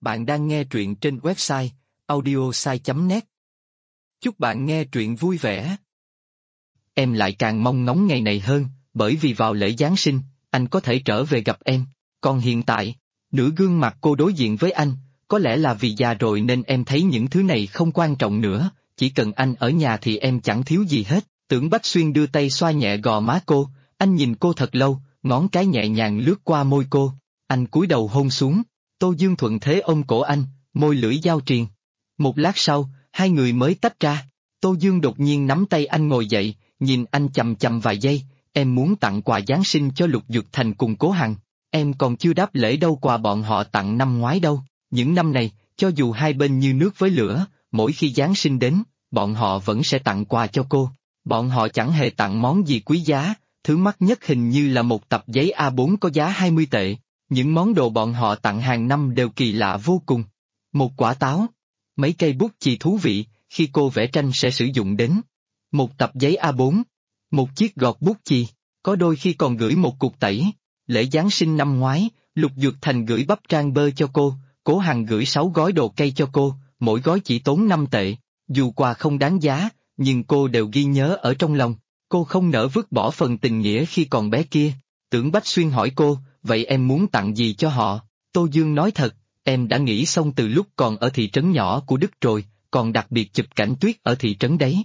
Bạn đang nghe truyện trên website audiosai.net. Chúc bạn nghe truyện vui vẻ. Em lại càng mong ngóng ngày này hơn, bởi vì vào lễ Giáng sinh, anh có thể trở về gặp em. Còn hiện tại, nửa gương mặt cô đối diện với anh, có lẽ là vì già rồi nên em thấy những thứ này không quan trọng nữa, chỉ cần anh ở nhà thì em chẳng thiếu gì hết. Tưởng Bách Xuyên đưa tay xoa nhẹ gò má cô, anh nhìn cô thật lâu, ngón cái nhẹ nhàng lướt qua môi cô, anh cúi đầu hôn xuống. Tô Dương thuận thế ôm cổ anh, môi lưỡi giao triền. Một lát sau, hai người mới tách ra. Tô Dương đột nhiên nắm tay anh ngồi dậy, nhìn anh chầm chầm vài giây. Em muốn tặng quà Giáng sinh cho Lục Dược Thành cùng Cố Hằng. Em còn chưa đáp lễ đâu, quà bọn họ tặng năm ngoái đâu. Những năm này, cho dù hai bên như nước với lửa, mỗi khi Giáng sinh đến, bọn họ vẫn sẽ tặng quà cho cô. Bọn họ chẳng hề tặng món gì quý giá, thứ mắc nhất hình như là một tập giấy A4 có giá 20 tệ. Những món đồ bọn họ tặng hàng năm đều kỳ lạ vô cùng. Một quả táo, mấy cây bút chì thú vị, khi cô vẽ tranh sẽ sử dụng đến. Một tập giấy A4, một chiếc gọt bút chì, có đôi khi còn gửi một cục tẩy. Lễ Giáng sinh năm ngoái, Lục Dược Thành gửi bắp rang bơ cho cô, Cố Hằng gửi 6 gói đồ cây cho cô, mỗi gói chỉ tốn 5 tệ. Dù quà không đáng giá, nhưng cô đều ghi nhớ ở trong lòng. Cô không nỡ vứt bỏ phần tình nghĩa khi còn bé kia. Tưởng Bách Xuyên hỏi cô, vậy em muốn tặng gì cho họ? Tô Dương nói thật, em đã nghĩ xong từ lúc còn ở thị trấn nhỏ của Đức rồi, còn đặc biệt chụp cảnh tuyết ở thị trấn đấy.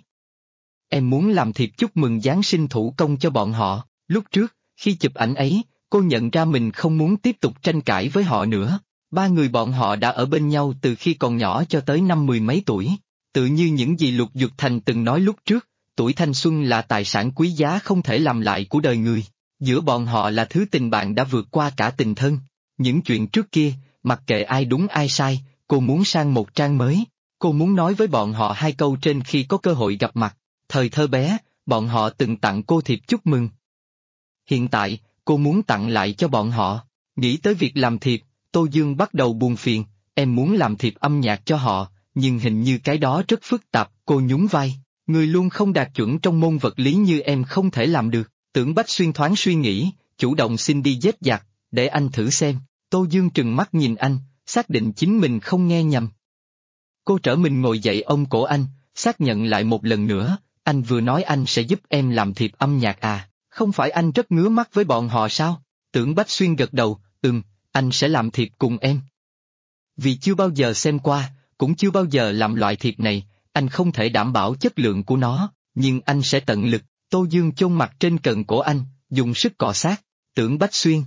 Em muốn làm thiệp chúc mừng Giáng sinh thủ công cho bọn họ. Lúc trước, khi chụp ảnh ấy, cô nhận ra mình không muốn tiếp tục tranh cãi với họ nữa. Ba người bọn họ đã ở bên nhau từ khi còn nhỏ cho tới năm 10 mấy tuổi. Tự như những gì Lục Dược Thành từng nói lúc trước, tuổi thanh xuân là tài sản quý giá không thể làm lại của đời người. Giữa bọn họ là thứ tình bạn đã vượt qua cả tình thân. Những chuyện trước kia, mặc kệ ai đúng ai sai, cô muốn sang một trang mới. Cô muốn nói với bọn họ hai câu trên khi có cơ hội gặp mặt. Thời thơ bé, bọn họ từng tặng cô thiệp chúc mừng. Hiện tại, cô muốn tặng lại cho bọn họ. Nghĩ tới việc làm thiệp, Tô Dương bắt đầu buồn phiền. Em muốn làm thiệp âm nhạc cho họ, nhưng hình như cái đó rất phức tạp. Cô nhún vai. Người luôn không đạt chuẩn trong môn vật lý như em không thể làm được. Tưởng Bách Xuyên thoáng suy nghĩ, chủ động xin đi dết dặt, để anh thử xem. Tô Dương trừng mắt nhìn anh, xác định chính mình không nghe nhầm. Cô trở mình ngồi dậy ôm cổ anh, xác nhận lại một lần nữa, anh vừa nói anh sẽ giúp em làm thiệp âm nhạc à, không phải anh rất ngứa mắt với bọn họ sao? Tưởng Bách Xuyên gật đầu, anh sẽ làm thiệp cùng em. Vì chưa bao giờ xem qua, cũng chưa bao giờ làm loại thiệp này, anh không thể đảm bảo chất lượng của nó, nhưng anh sẽ tận lực. Tô Dương chôn mặt trên cận cổ anh, dùng sức cọ sát. Tưởng Bách Xuyên,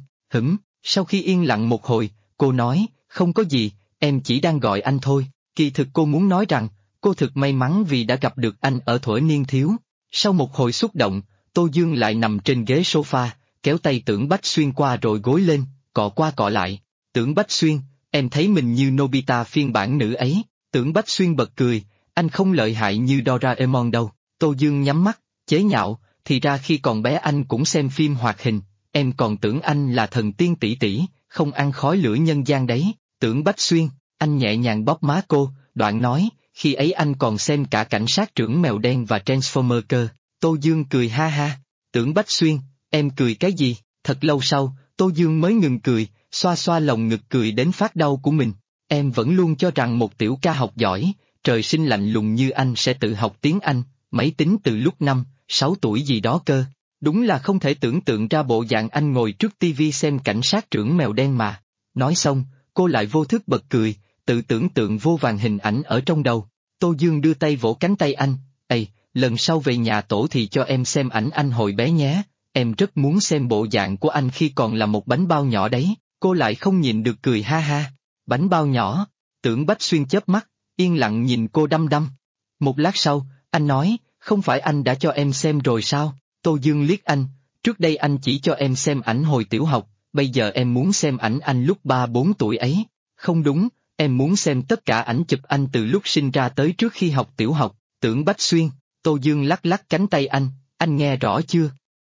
sau khi yên lặng một hồi, cô nói, không có gì, em chỉ đang gọi anh thôi. Kỳ thực cô muốn nói rằng, cô thực may mắn vì đã gặp được anh ở thuở niên thiếu. Sau một hồi xúc động, Tô Dương lại nằm trên ghế sofa, kéo tay Tưởng Bách Xuyên qua rồi gối lên, cọ qua cọ lại. Tưởng Bách Xuyên, em thấy mình như Nobita phiên bản nữ ấy. Tưởng Bách Xuyên bật cười, anh không lợi hại như Doraemon đâu. Tô Dương nhắm mắt, chế nhạo, thì ra khi còn bé anh cũng xem phim hoạt hình, em còn tưởng anh là thần tiên tỷ tỷ, không ăn khói lửa nhân gian đấy. Tưởng Bách Xuyên, anh nhẹ nhàng bóp má cô, đoạn nói, khi ấy anh còn xem cả Cảnh sát trưởng mèo đen và Transformer cơ. Tô Dương cười ha ha. Tưởng Bách Xuyên, em cười cái gì? Thật lâu sau, Tô Dương mới ngừng cười, xoa xoa lồng ngực cười đến phát đau của mình. Em vẫn luôn cho rằng một tiểu ca học giỏi, trời sinh lạnh lùng như anh sẽ tự học tiếng Anh, máy tính từ lúc 5-6 tuổi gì đó cơ. Đúng là không thể tưởng tượng ra bộ dạng anh ngồi trước tivi xem Cảnh sát trưởng mèo đen mà. Nói xong, cô lại vô thức bật cười, tự tưởng tượng vô vàn hình ảnh ở trong đầu. Tô Dương đưa tay vỗ cánh tay anh, lần sau về nhà tổ thì cho em xem ảnh anh hồi bé nhé, em rất muốn xem bộ dạng của anh khi còn là một bánh bao nhỏ đấy. Cô lại không nhịn được cười ha ha. Bánh bao nhỏ? Tưởng Bách Xuyên chớp mắt, yên lặng nhìn cô đăm đăm. Một lát sau, anh nói, không phải anh đã cho em xem rồi sao? Tô Dương liếc anh, trước đây anh chỉ cho em xem ảnh hồi tiểu học, bây giờ em muốn xem ảnh anh lúc 3-4 tuổi ấy. Không đúng, em muốn xem tất cả ảnh chụp anh từ lúc sinh ra tới trước khi học tiểu học. Tưởng Bách Xuyên, Tô Dương lắc lắc cánh tay anh nghe rõ chưa?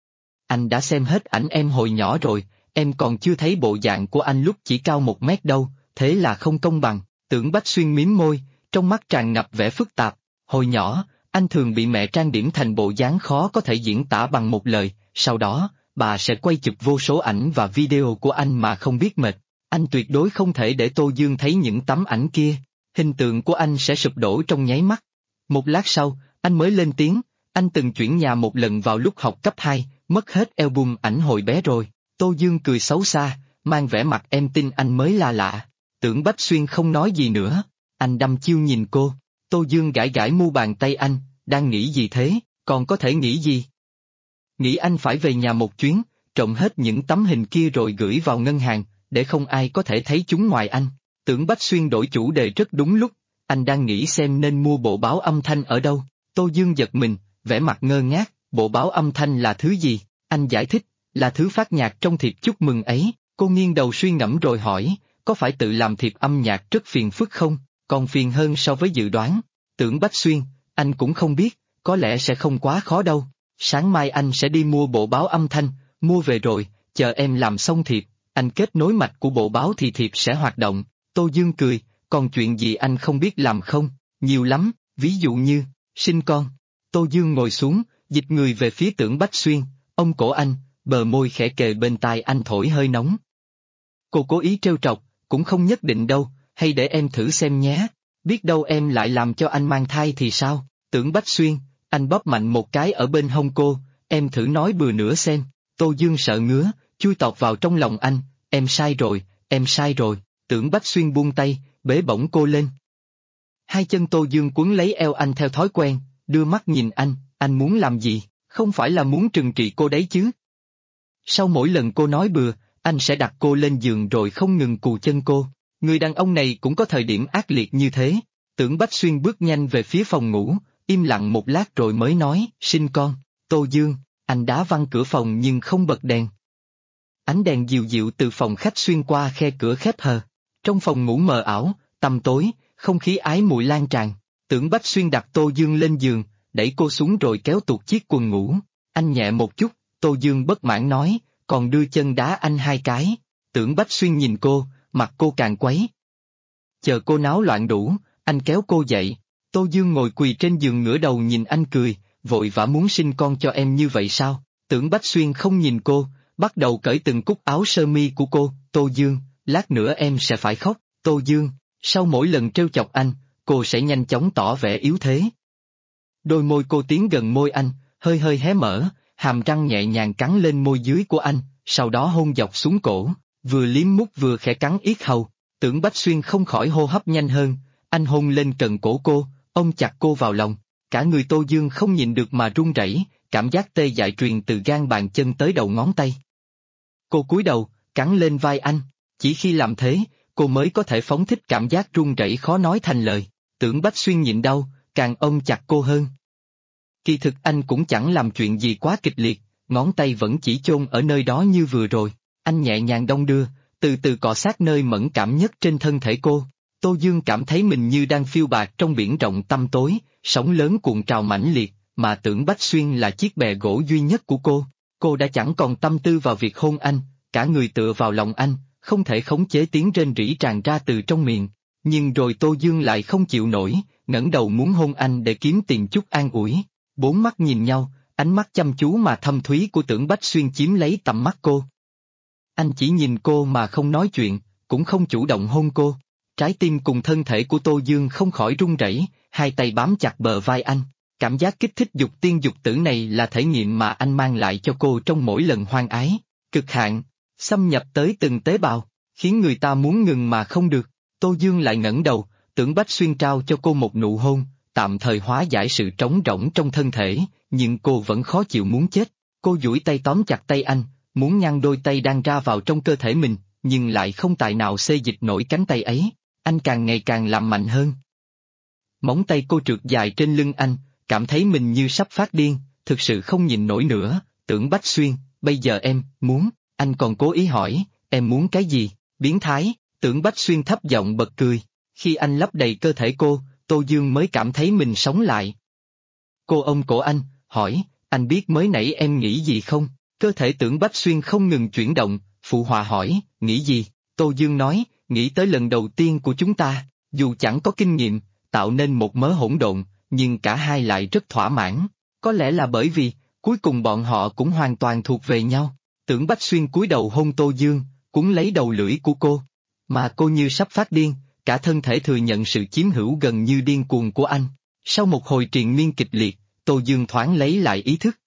Anh đã xem hết ảnh em hồi nhỏ rồi, em còn chưa thấy bộ dạng của anh lúc chỉ cao 1 mét đâu, thế là không công bằng. Tưởng Bách Xuyên mím môi, trong mắt tràn ngập vẻ phức tạp. Hồi nhỏ, anh thường bị mẹ trang điểm thành bộ dáng khó có thể diễn tả bằng một lời, sau đó, bà sẽ quay chụp vô số ảnh và video của anh mà không biết mệt. Anh tuyệt đối không thể để Tô Dương thấy những tấm ảnh kia, hình tượng của anh sẽ sụp đổ trong nháy mắt. Một lát sau, anh mới lên tiếng, anh từng chuyển nhà một lần vào lúc học cấp 2, mất hết album ảnh hồi bé rồi. Tô Dương cười xấu xa, mang vẻ mặt em tin anh mới là lạ. Tưởng Bách Xuyên không nói gì nữa, anh đăm chiêu nhìn cô. Tô Dương gãi gãi mu bàn tay anh, đang nghĩ gì thế, còn có thể nghĩ gì? Nghĩ anh phải về nhà một chuyến, trộm hết những tấm hình kia rồi gửi vào ngân hàng, để không ai có thể thấy chúng ngoài anh. Tưởng Bách Xuyên đổi chủ đề rất đúng lúc, anh đang nghĩ xem nên mua bộ báo âm thanh ở đâu. Tô Dương giật mình, vẻ mặt ngơ ngác, bộ báo âm thanh là thứ gì? Anh giải thích, là thứ phát nhạc trong thiệp chúc mừng ấy. Cô nghiêng đầu suy ngẫm rồi hỏi, có phải tự làm thiệp âm nhạc rất phiền phức không? Còn phiền hơn so với dự đoán. Tưởng Bách Xuyên, anh cũng không biết, có lẽ sẽ không quá khó đâu. Sáng mai anh sẽ đi mua bộ báo âm thanh, mua về rồi, chờ em làm xong thiệp, anh kết nối mạch của bộ báo thì thiệp sẽ hoạt động. Tô Dương cười, còn chuyện gì anh không biết làm không? Nhiều lắm, ví dụ như, sinh con. Tô Dương ngồi xuống, dịch người về phía Tưởng Bách Xuyên, ôm cổ anh, bờ môi khẽ kề bên tai anh thổi hơi nóng. Cô cố ý trêu chọc, cũng không nhất định đâu, hay để em thử xem nhé, biết đâu em lại làm cho anh mang thai thì sao? Tưởng Bách Xuyên, anh bóp mạnh một cái ở bên hông cô, em thử nói bừa nữa xem. Tô Dương sợ ngứa, chui tọt vào trong lòng anh, em sai rồi, em sai rồi. Tưởng Bách Xuyên buông tay, bế bổng cô lên. Hai chân Tô Dương quấn lấy eo anh theo thói quen, đưa mắt nhìn anh muốn làm gì, không phải là muốn trừng trị cô đấy chứ. Sau mỗi lần cô nói bừa, anh sẽ đặt cô lên giường rồi không ngừng cù chân cô. Người đàn ông này cũng có thời điểm ác liệt như thế. Tưởng Bách Xuyên bước nhanh về phía phòng ngủ, im lặng một lát rồi mới nói, sinh con. Tô Dương, anh đá văng cửa phòng nhưng không bật đèn. Ánh đèn dịu dịu từ phòng khách xuyên qua khe cửa khép hờ. Trong phòng ngủ mờ ảo, tăm tối, không khí ái muội lan tràn. Tưởng Bách Xuyên đặt Tô Dương lên giường, đẩy cô xuống rồi kéo tuột chiếc quần ngủ. Anh nhẹ một chút, Tô Dương bất mãn nói, còn đưa chân đá anh hai cái. Tưởng Bách Xuyên nhìn cô, mặt cô càng quấy. Chờ cô náo loạn đủ, anh kéo cô dậy. Tô Dương ngồi quỳ trên giường ngửa đầu nhìn anh cười, vội vã muốn sinh con cho em như vậy sao? Tưởng Bách Xuyên không nhìn cô, bắt đầu cởi từng cúc áo sơ mi của cô. Tô Dương, lát nữa em sẽ phải khóc. Tô Dương, sau mỗi lần trêu chọc anh, cô sẽ nhanh chóng tỏ vẻ yếu thế. Đôi môi cô tiến gần môi anh, hơi hơi hé mở, hàm răng nhẹ nhàng cắn lên môi dưới của anh, sau đó hôn dọc xuống cổ, vừa liếm mút vừa khẽ cắn yết hầu. Tưởng Bách Xuyên không khỏi hô hấp nhanh hơn, anh hôn lên cần cổ cô, ôm chặt cô vào lòng. Cả người Tô Dương không nhịn được mà run rẩy, cảm giác tê dại truyền từ gan bàn chân tới đầu ngón tay. Cô cúi đầu, cắn lên vai anh, chỉ khi làm thế, cô mới có thể phóng thích cảm giác run rẩy khó nói thành lời. Tưởng Bách Xuyên nhịn đau, càng ôm chặt cô hơn. Kỳ thực anh cũng chẳng làm chuyện gì quá kịch liệt, ngón tay vẫn chỉ chôn ở nơi đó như vừa rồi. Anh nhẹ nhàng đong đưa, từ từ cọ sát nơi mẫn cảm nhất trên thân thể cô. Tô Dương cảm thấy mình như đang phiêu bạt trong biển rộng tăm tối, sóng lớn cuộn trào mãnh liệt, mà Tưởng Bách Xuyên là chiếc bè gỗ duy nhất của cô. Cô đã chẳng còn tâm tư vào việc hôn anh, cả người tựa vào lòng anh, không thể khống chế tiếng rên rỉ tràn ra từ trong miệng. Nhưng rồi Tô Dương lại không chịu nổi, ngẩng đầu muốn hôn anh để kiếm tìm chút an ủi. Bốn mắt nhìn nhau, ánh mắt chăm chú mà thâm thúy của Tưởng Bách Xuyên chiếm lấy tầm mắt cô. Anh chỉ nhìn cô mà không nói chuyện, cũng không chủ động hôn cô. Trái tim cùng thân thể của Tô Dương không khỏi run rẩy, hai tay bám chặt bờ vai anh. Cảm giác kích thích dục tiên dục tử này là thể nghiệm mà anh mang lại cho cô trong mỗi lần hoang ái. Cực hạn, xâm nhập tới từng tế bào, khiến người ta muốn ngừng mà không được. Tô Dương lại ngẩng đầu, Tưởng Bách Xuyên trao cho cô một nụ hôn, tạm thời hóa giải sự trống rỗng trong thân thể, nhưng cô vẫn khó chịu muốn chết. Cô duỗi tay tóm chặt tay anh, muốn ngăn đôi tay đang ra vào trong cơ thể mình, nhưng lại không tài nào xê dịch nổi cánh tay ấy. Anh càng ngày càng làm mạnh hơn. Móng tay cô trượt dài trên lưng anh, cảm thấy mình như sắp phát điên, thực sự không nhịn nổi nữa. Tưởng Bách Xuyên, bây giờ em muốn, anh còn cố ý hỏi, em muốn cái gì? Biến thái. Tưởng Bách Xuyên thấp giọng bật cười. Khi anh lấp đầy cơ thể cô, Tô Dương mới cảm thấy mình sống lại. Cô ôm cổ anh, hỏi, anh biết mới nãy em nghĩ gì không? Cơ thể Tưởng Bách Xuyên không ngừng chuyển động, phụ họa hỏi, nghĩ gì? Tô Dương nói, nghĩ tới lần đầu tiên của chúng ta, dù chẳng có kinh nghiệm, tạo nên một mớ hỗn độn, nhưng cả hai lại rất thỏa mãn. Có lẽ là bởi vì, cuối cùng bọn họ cũng hoàn toàn thuộc về nhau. Tưởng Bách Xuyên cúi đầu hôn Tô Dương, cuốn lấy đầu lưỡi của cô. Mà cô như sắp phát điên, cả thân thể thừa nhận sự chiếm hữu gần như điên cuồng của anh. Sau một hồi triền miên kịch liệt, Tô Dương thoáng lấy lại ý thức.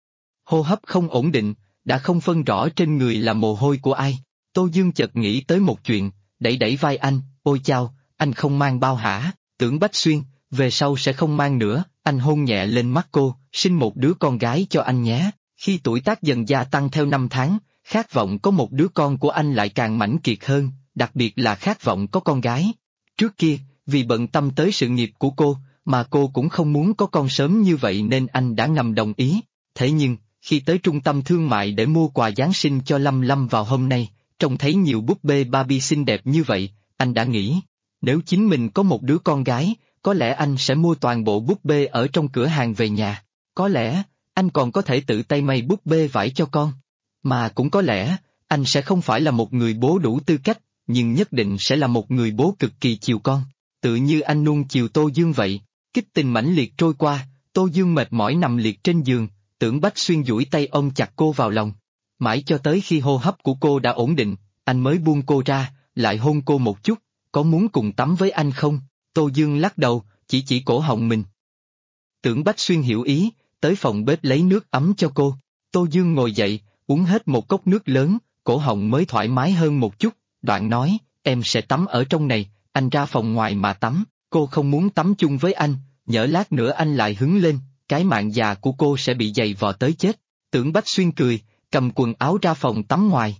Hô hấp không ổn định, đã không phân rõ trên người là mồ hôi của ai. Tô Dương chợt nghĩ tới một chuyện, đẩy đẩy vai anh, ôi chao, anh không mang bao hả? Tưởng Bách Xuyên, về sau sẽ không mang nữa, anh hôn nhẹ lên mắt cô, sinh một đứa con gái cho anh nhé. Khi tuổi tác dần gia tăng theo năm tháng, khát vọng có một đứa con của anh lại càng mãnh kiệt hơn, đặc biệt là khát vọng có con gái. Trước kia, vì bận tâm tới sự nghiệp của cô, mà cô cũng không muốn có con sớm như vậy nên anh đã ngầm đồng ý. Thế nhưng, khi tới trung tâm thương mại để mua quà Giáng sinh cho Lâm Lâm vào hôm nay, trông thấy nhiều búp bê Barbie xinh đẹp như vậy, anh đã nghĩ, nếu chính mình có một đứa con gái, có lẽ anh sẽ mua toàn bộ búp bê ở trong cửa hàng về nhà. Có lẽ, anh còn có thể tự tay may búp bê vải cho con. Mà cũng có lẽ, anh sẽ không phải là một người bố đủ tư cách, nhưng nhất định sẽ là một người bố cực kỳ chiều con. Tự như anh nuông chiều Tô Dương vậy. Kích tình mãnh liệt trôi qua, Tô Dương mệt mỏi nằm liệt trên giường, Tưởng Bách Xuyên duỗi tay ôm chặt cô vào lòng. Mãi cho tới khi hô hấp của cô đã ổn định, anh mới buông cô ra, lại hôn cô một chút, có muốn cùng tắm với anh không? Tô Dương lắc đầu, chỉ cổ họng mình. Tưởng Bách Xuyên hiểu ý, tới phòng bếp lấy nước ấm cho cô. Tô Dương ngồi dậy, uống hết một cốc nước lớn, cổ họng mới thoải mái hơn một chút, đoạn nói, em sẽ tắm ở trong này, anh ra phòng ngoài mà tắm, cô không muốn tắm chung với anh, nhỡ lát nữa anh lại hứng lên, cái mạng già của cô sẽ bị giày vò tới chết. Tưởng Bách Xuyên cười, cầm quần áo ra phòng tắm ngoài.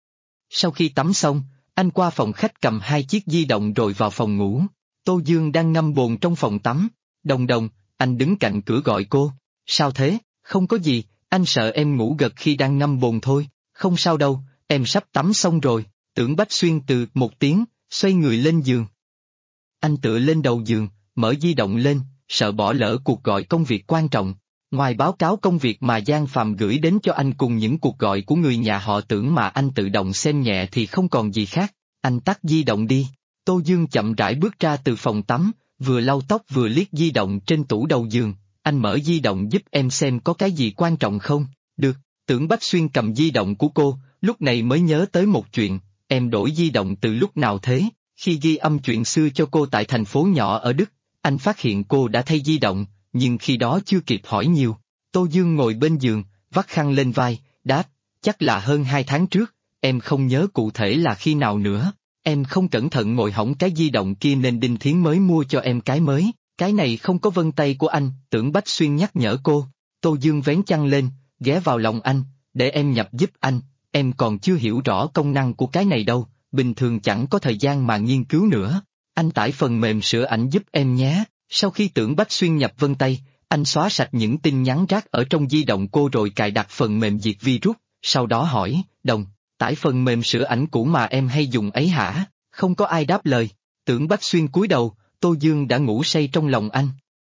Sau khi tắm xong, anh qua phòng khách cầm 2 chiếc di động rồi vào phòng ngủ. Tô Dương đang ngâm bồn trong phòng tắm. Đồng đồng, anh đứng cạnh cửa gọi cô. Sao thế? Không có gì, anh sợ em ngủ gật khi đang ngâm bồn thôi. Không sao đâu, em sắp tắm xong rồi. Tưởng Bách Xuyên từ một tiếng, xoay người lên giường. Anh tựa lên đầu giường, mở di động lên, sợ bỏ lỡ cuộc gọi công việc quan trọng. Ngoài báo cáo công việc mà Giang Phạm gửi đến cho anh cùng những cuộc gọi của người nhà họ Tưởng mà anh tự động xem nhẹ thì không còn gì khác. Anh tắt di động đi. Tô Dương chậm rãi bước ra từ phòng tắm, vừa lau tóc vừa liếc di động trên tủ đầu giường. Anh mở di động giúp em xem có cái gì quan trọng không? Được. Tưởng Bách Xuyên cầm di động của cô, lúc này mới nhớ tới một chuyện. Em đổi di động từ lúc nào thế? Khi ghi âm chuyện xưa cho cô tại thành phố nhỏ ở Đức, anh phát hiện cô đã thay di động, nhưng khi đó chưa kịp hỏi nhiều. Tô Dương ngồi bên giường, vắt khăn lên vai, đáp, chắc là hơn 2 tháng trước, em không nhớ cụ thể là khi nào nữa. Em không cẩn thận ngồi hỏng cái di động kia nên Đinh Thiến mới mua cho em cái mới. Cái này không có vân tay của anh, Tưởng Bách Xuyên nhắc nhở cô. Tô Dương vén chăn lên, ghé vào lòng anh, để em nhập giúp anh, em còn chưa hiểu rõ công năng của cái này đâu, bình thường chẳng có thời gian mà nghiên cứu nữa. Anh tải phần mềm sửa ảnh giúp em nhé. Sau khi Tưởng Bách Xuyên nhập vân tay, anh xóa sạch những tin nhắn rác ở trong di động cô rồi cài đặt phần mềm diệt virus, sau đó hỏi, Đồng, tải phần mềm sửa ảnh cũ mà em hay dùng ấy hả? Không có ai đáp lời. Tưởng Bách Xuyên cúi đầu, Tô Dương đã ngủ say trong lòng anh.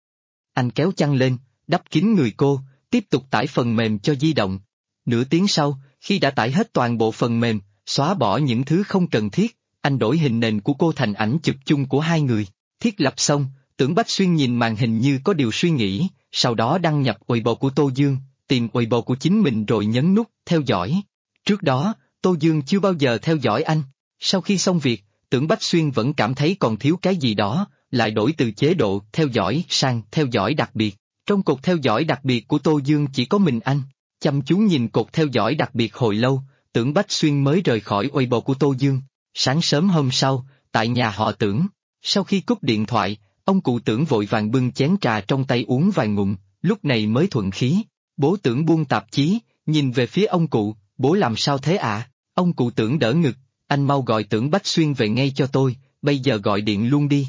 Anh kéo chăn lên, đắp kín người cô, tiếp tục tải phần mềm cho di động. Nửa tiếng sau, khi đã tải hết toàn bộ phần mềm, xóa bỏ những thứ không cần thiết, anh đổi hình nền của cô thành ảnh chụp chung của hai người. Thiết lập xong, Tưởng Bách Xuyên nhìn màn hình như có điều suy nghĩ, sau đó đăng nhập Weibo của Tô Dương, tìm Weibo của chính mình rồi nhấn nút theo dõi. Trước đó, Tô Dương chưa bao giờ theo dõi anh. Sau khi xong việc, Tưởng Bách Xuyên vẫn cảm thấy còn thiếu cái gì đó, lại đổi từ chế độ theo dõi sang theo dõi đặc biệt. Trong cột theo dõi đặc biệt của Tô Dương chỉ có mình anh. Chăm chú nhìn cột theo dõi đặc biệt hồi lâu, Tưởng Bách Xuyên mới rời khỏi Weibo của Tô Dương. Sáng sớm hôm sau, tại nhà họ Tưởng, sau khi cúp điện thoại, ông cụ Tưởng vội vàng bưng chén trà trong tay uống vài ngụm, lúc này mới thuận khí. Bố Tưởng buông tạp chí, nhìn về phía ông cụ, bố làm sao thế ạ? Ông cụ Tưởng đỡ ngực, anh mau gọi Tưởng Bách Xuyên về ngay cho tôi, bây giờ gọi điện luôn đi.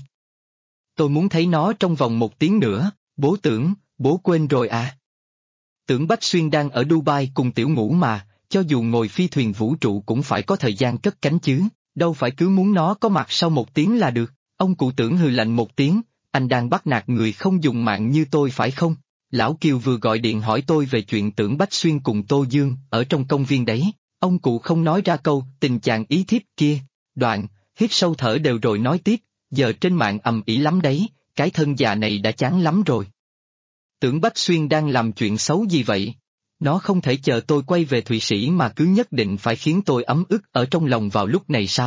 Tôi muốn thấy nó trong vòng 1 tiếng nữa. Bố Tưởng, bố quên rồi à? Tưởng Bách Xuyên đang ở Dubai cùng Tiểu Ngũ mà, cho dù ngồi phi thuyền vũ trụ cũng phải có thời gian cất cánh chứ, đâu phải cứ muốn nó có mặt sau 1 tiếng là được. Ông cụ Tưởng hừ lạnh 1 tiếng, anh đang bắt nạt người không dùng mạng như tôi phải không? Lão Kiều vừa gọi điện hỏi tôi về chuyện Tưởng Bách Xuyên cùng Tô Dương ở trong công viên đấy, ông cụ không nói ra câu tình trạng ý thiếp kia. Đoạn, hít sâu thở đều rồi nói tiếp, giờ trên mạng ầm ĩ lắm đấy, cái thân già này đã chán lắm rồi. Tưởng Bách Xuyên đang làm chuyện xấu gì vậy? Nó không thể chờ tôi quay về Thụy Sĩ mà cứ nhất định phải khiến tôi ấm ức ở trong lòng vào lúc này sao?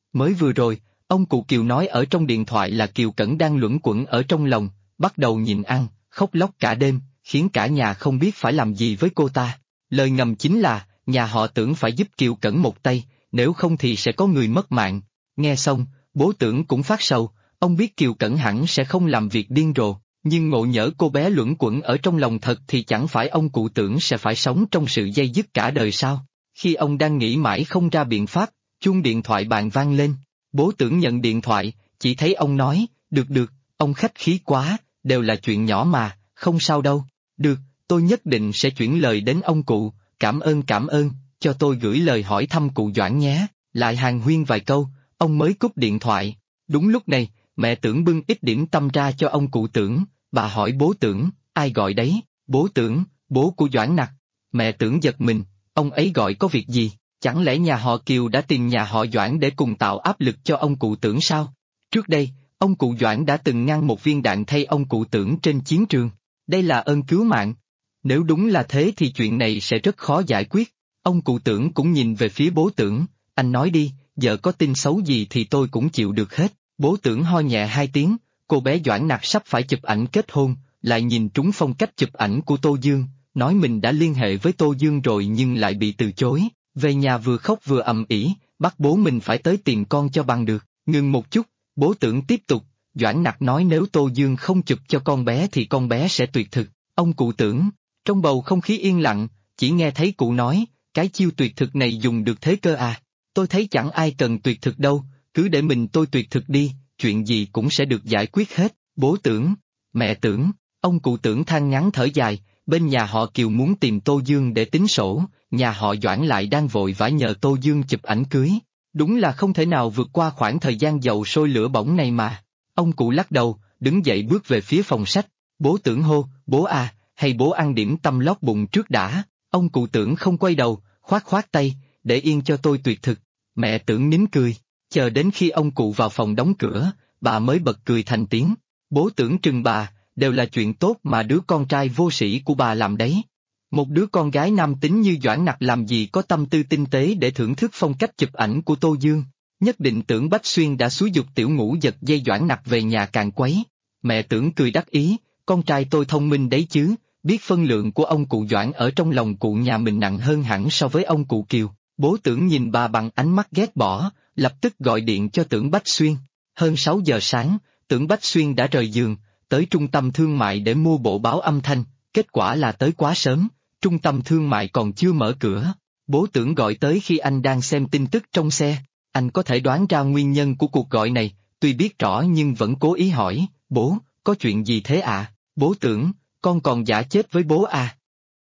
Mới vừa rồi, ông cụ Kiều nói ở trong điện thoại là Kiều Cẩn đang luẩn quẩn ở trong lòng, bắt đầu nhịn ăn, khóc lóc cả đêm, khiến cả nhà không biết phải làm gì với cô ta. Lời ngầm chính là, nhà họ Tưởng phải giúp Kiều Cẩn một tay, nếu không thì sẽ có người mất mạng. Nghe xong, bố Tưởng cũng phát sầu, ông biết Kiều Cẩn hẳn sẽ không làm việc điên rồ, nhưng ngộ nhỡ cô bé luẩn quẩn ở trong lòng thật thì chẳng phải ông cụ Tưởng sẽ phải sống trong sự day dứt cả đời sao? Khi ông đang nghĩ mãi không ra biện pháp, chuông điện thoại bàn vang lên. Bố Tưởng nhận điện thoại, chỉ thấy ông nói, được, ông khách khí quá, đều là chuyện nhỏ mà, không sao đâu. Được, tôi nhất định sẽ chuyển lời đến ông cụ, cảm ơn, cho tôi gửi lời hỏi thăm cụ Doãn nhé. Lại hàn huyên vài câu, ông mới cúp điện thoại. Đúng lúc này, mẹ Tưởng bưng ít điểm tâm ra cho ông cụ Tưởng, bà hỏi bố Tưởng, ai gọi đấy? Bố Tưởng, bố của Doãn Nặc. Mẹ Tưởng giật mình, ông ấy gọi có việc gì? Chẳng lẽ nhà họ Kiều đã tìm nhà họ Doãn để cùng tạo áp lực cho ông cụ Tưởng sao? Trước đây, ông cụ Doãn đã từng ngăn một viên đạn thay ông cụ Tưởng trên chiến trường. Đây là ơn cứu mạng. Nếu đúng là thế thì chuyện này sẽ rất khó giải quyết. Ông cụ Tưởng cũng nhìn về phía bố Tưởng, anh nói đi, giờ có tin xấu gì thì tôi cũng chịu được hết. Bố Tưởng ho nhẹ 2 tiếng, cô bé Doãn Nặc sắp phải chụp ảnh kết hôn, lại nhìn trúng phong cách chụp ảnh của Tô Dương, nói mình đã liên hệ với Tô Dương rồi nhưng lại bị từ chối. Về nhà vừa khóc vừa ầm ĩ, bắt bố mình phải tới tìm con cho bằng được. Ngừng một chút, bố Tưởng tiếp tục, Doãn Nặc nói nếu Tô Dương không chụp cho con bé thì con bé sẽ tuyệt thực. Ông cụ Tưởng, trong bầu không khí yên lặng, chỉ nghe thấy cụ nói, cái chiêu tuyệt thực này dùng được thế cơ à? Tôi thấy chẳng ai cần tuyệt thực đâu, cứ để mình tôi tuyệt thực đi, chuyện gì cũng sẽ được giải quyết hết. Bố Tưởng, mẹ Tưởng, ông cụ Tưởng than ngắn thở dài, bên nhà họ Kiều muốn tìm Tô Dương để tính sổ, nhà họ Doãn lại đang vội vã nhờ Tô Dương chụp ảnh cưới. Đúng là không thể nào vượt qua khoảng thời gian dầu sôi lửa bỏng này mà. Ông cụ lắc đầu, đứng dậy bước về phía phòng sách. Bố Tưởng hô, bố à, hay bố ăn điểm tâm lót bụng trước đã. Ông cụ Tưởng không quay đầu, khoát tay, để yên cho tôi tuyệt thực. Mẹ Tưởng nín cười, chờ đến khi ông cụ vào phòng đóng cửa, bà mới bật cười thành tiếng. Bố Tưởng trừng bà, đều là chuyện tốt mà đứa con trai vô sĩ của bà làm đấy. Một đứa con gái nam tính như Doãn Nặc làm gì có tâm tư tinh tế để thưởng thức phong cách chụp ảnh của Tô Dương. Nhất định Tưởng Bách Xuyên đã xúi giục tiểu ngũ giật dây Doãn Nặc về nhà càn quấy. Mẹ Tưởng cười đắc ý, con trai tôi thông minh đấy chứ, biết phân lượng của ông cụ Doãn ở trong lòng cụ nhà mình nặng hơn hẳn so với ông cụ Kiều. Bố Tưởng nhìn bà bằng ánh mắt ghét bỏ, lập tức gọi điện cho Tưởng Bách Xuyên. Hơn 6 giờ sáng, Tưởng Bách Xuyên đã rời giường, tới trung tâm thương mại để mua bộ báo âm thanh, kết quả là tới quá sớm, trung tâm thương mại còn chưa mở cửa. Bố Tưởng gọi tới khi anh đang xem tin tức trong xe, anh có thể đoán ra nguyên nhân của cuộc gọi này, tuy biết rõ nhưng vẫn cố ý hỏi, bố, có chuyện gì thế ạ? Bố Tưởng, con còn giả chết với bố à?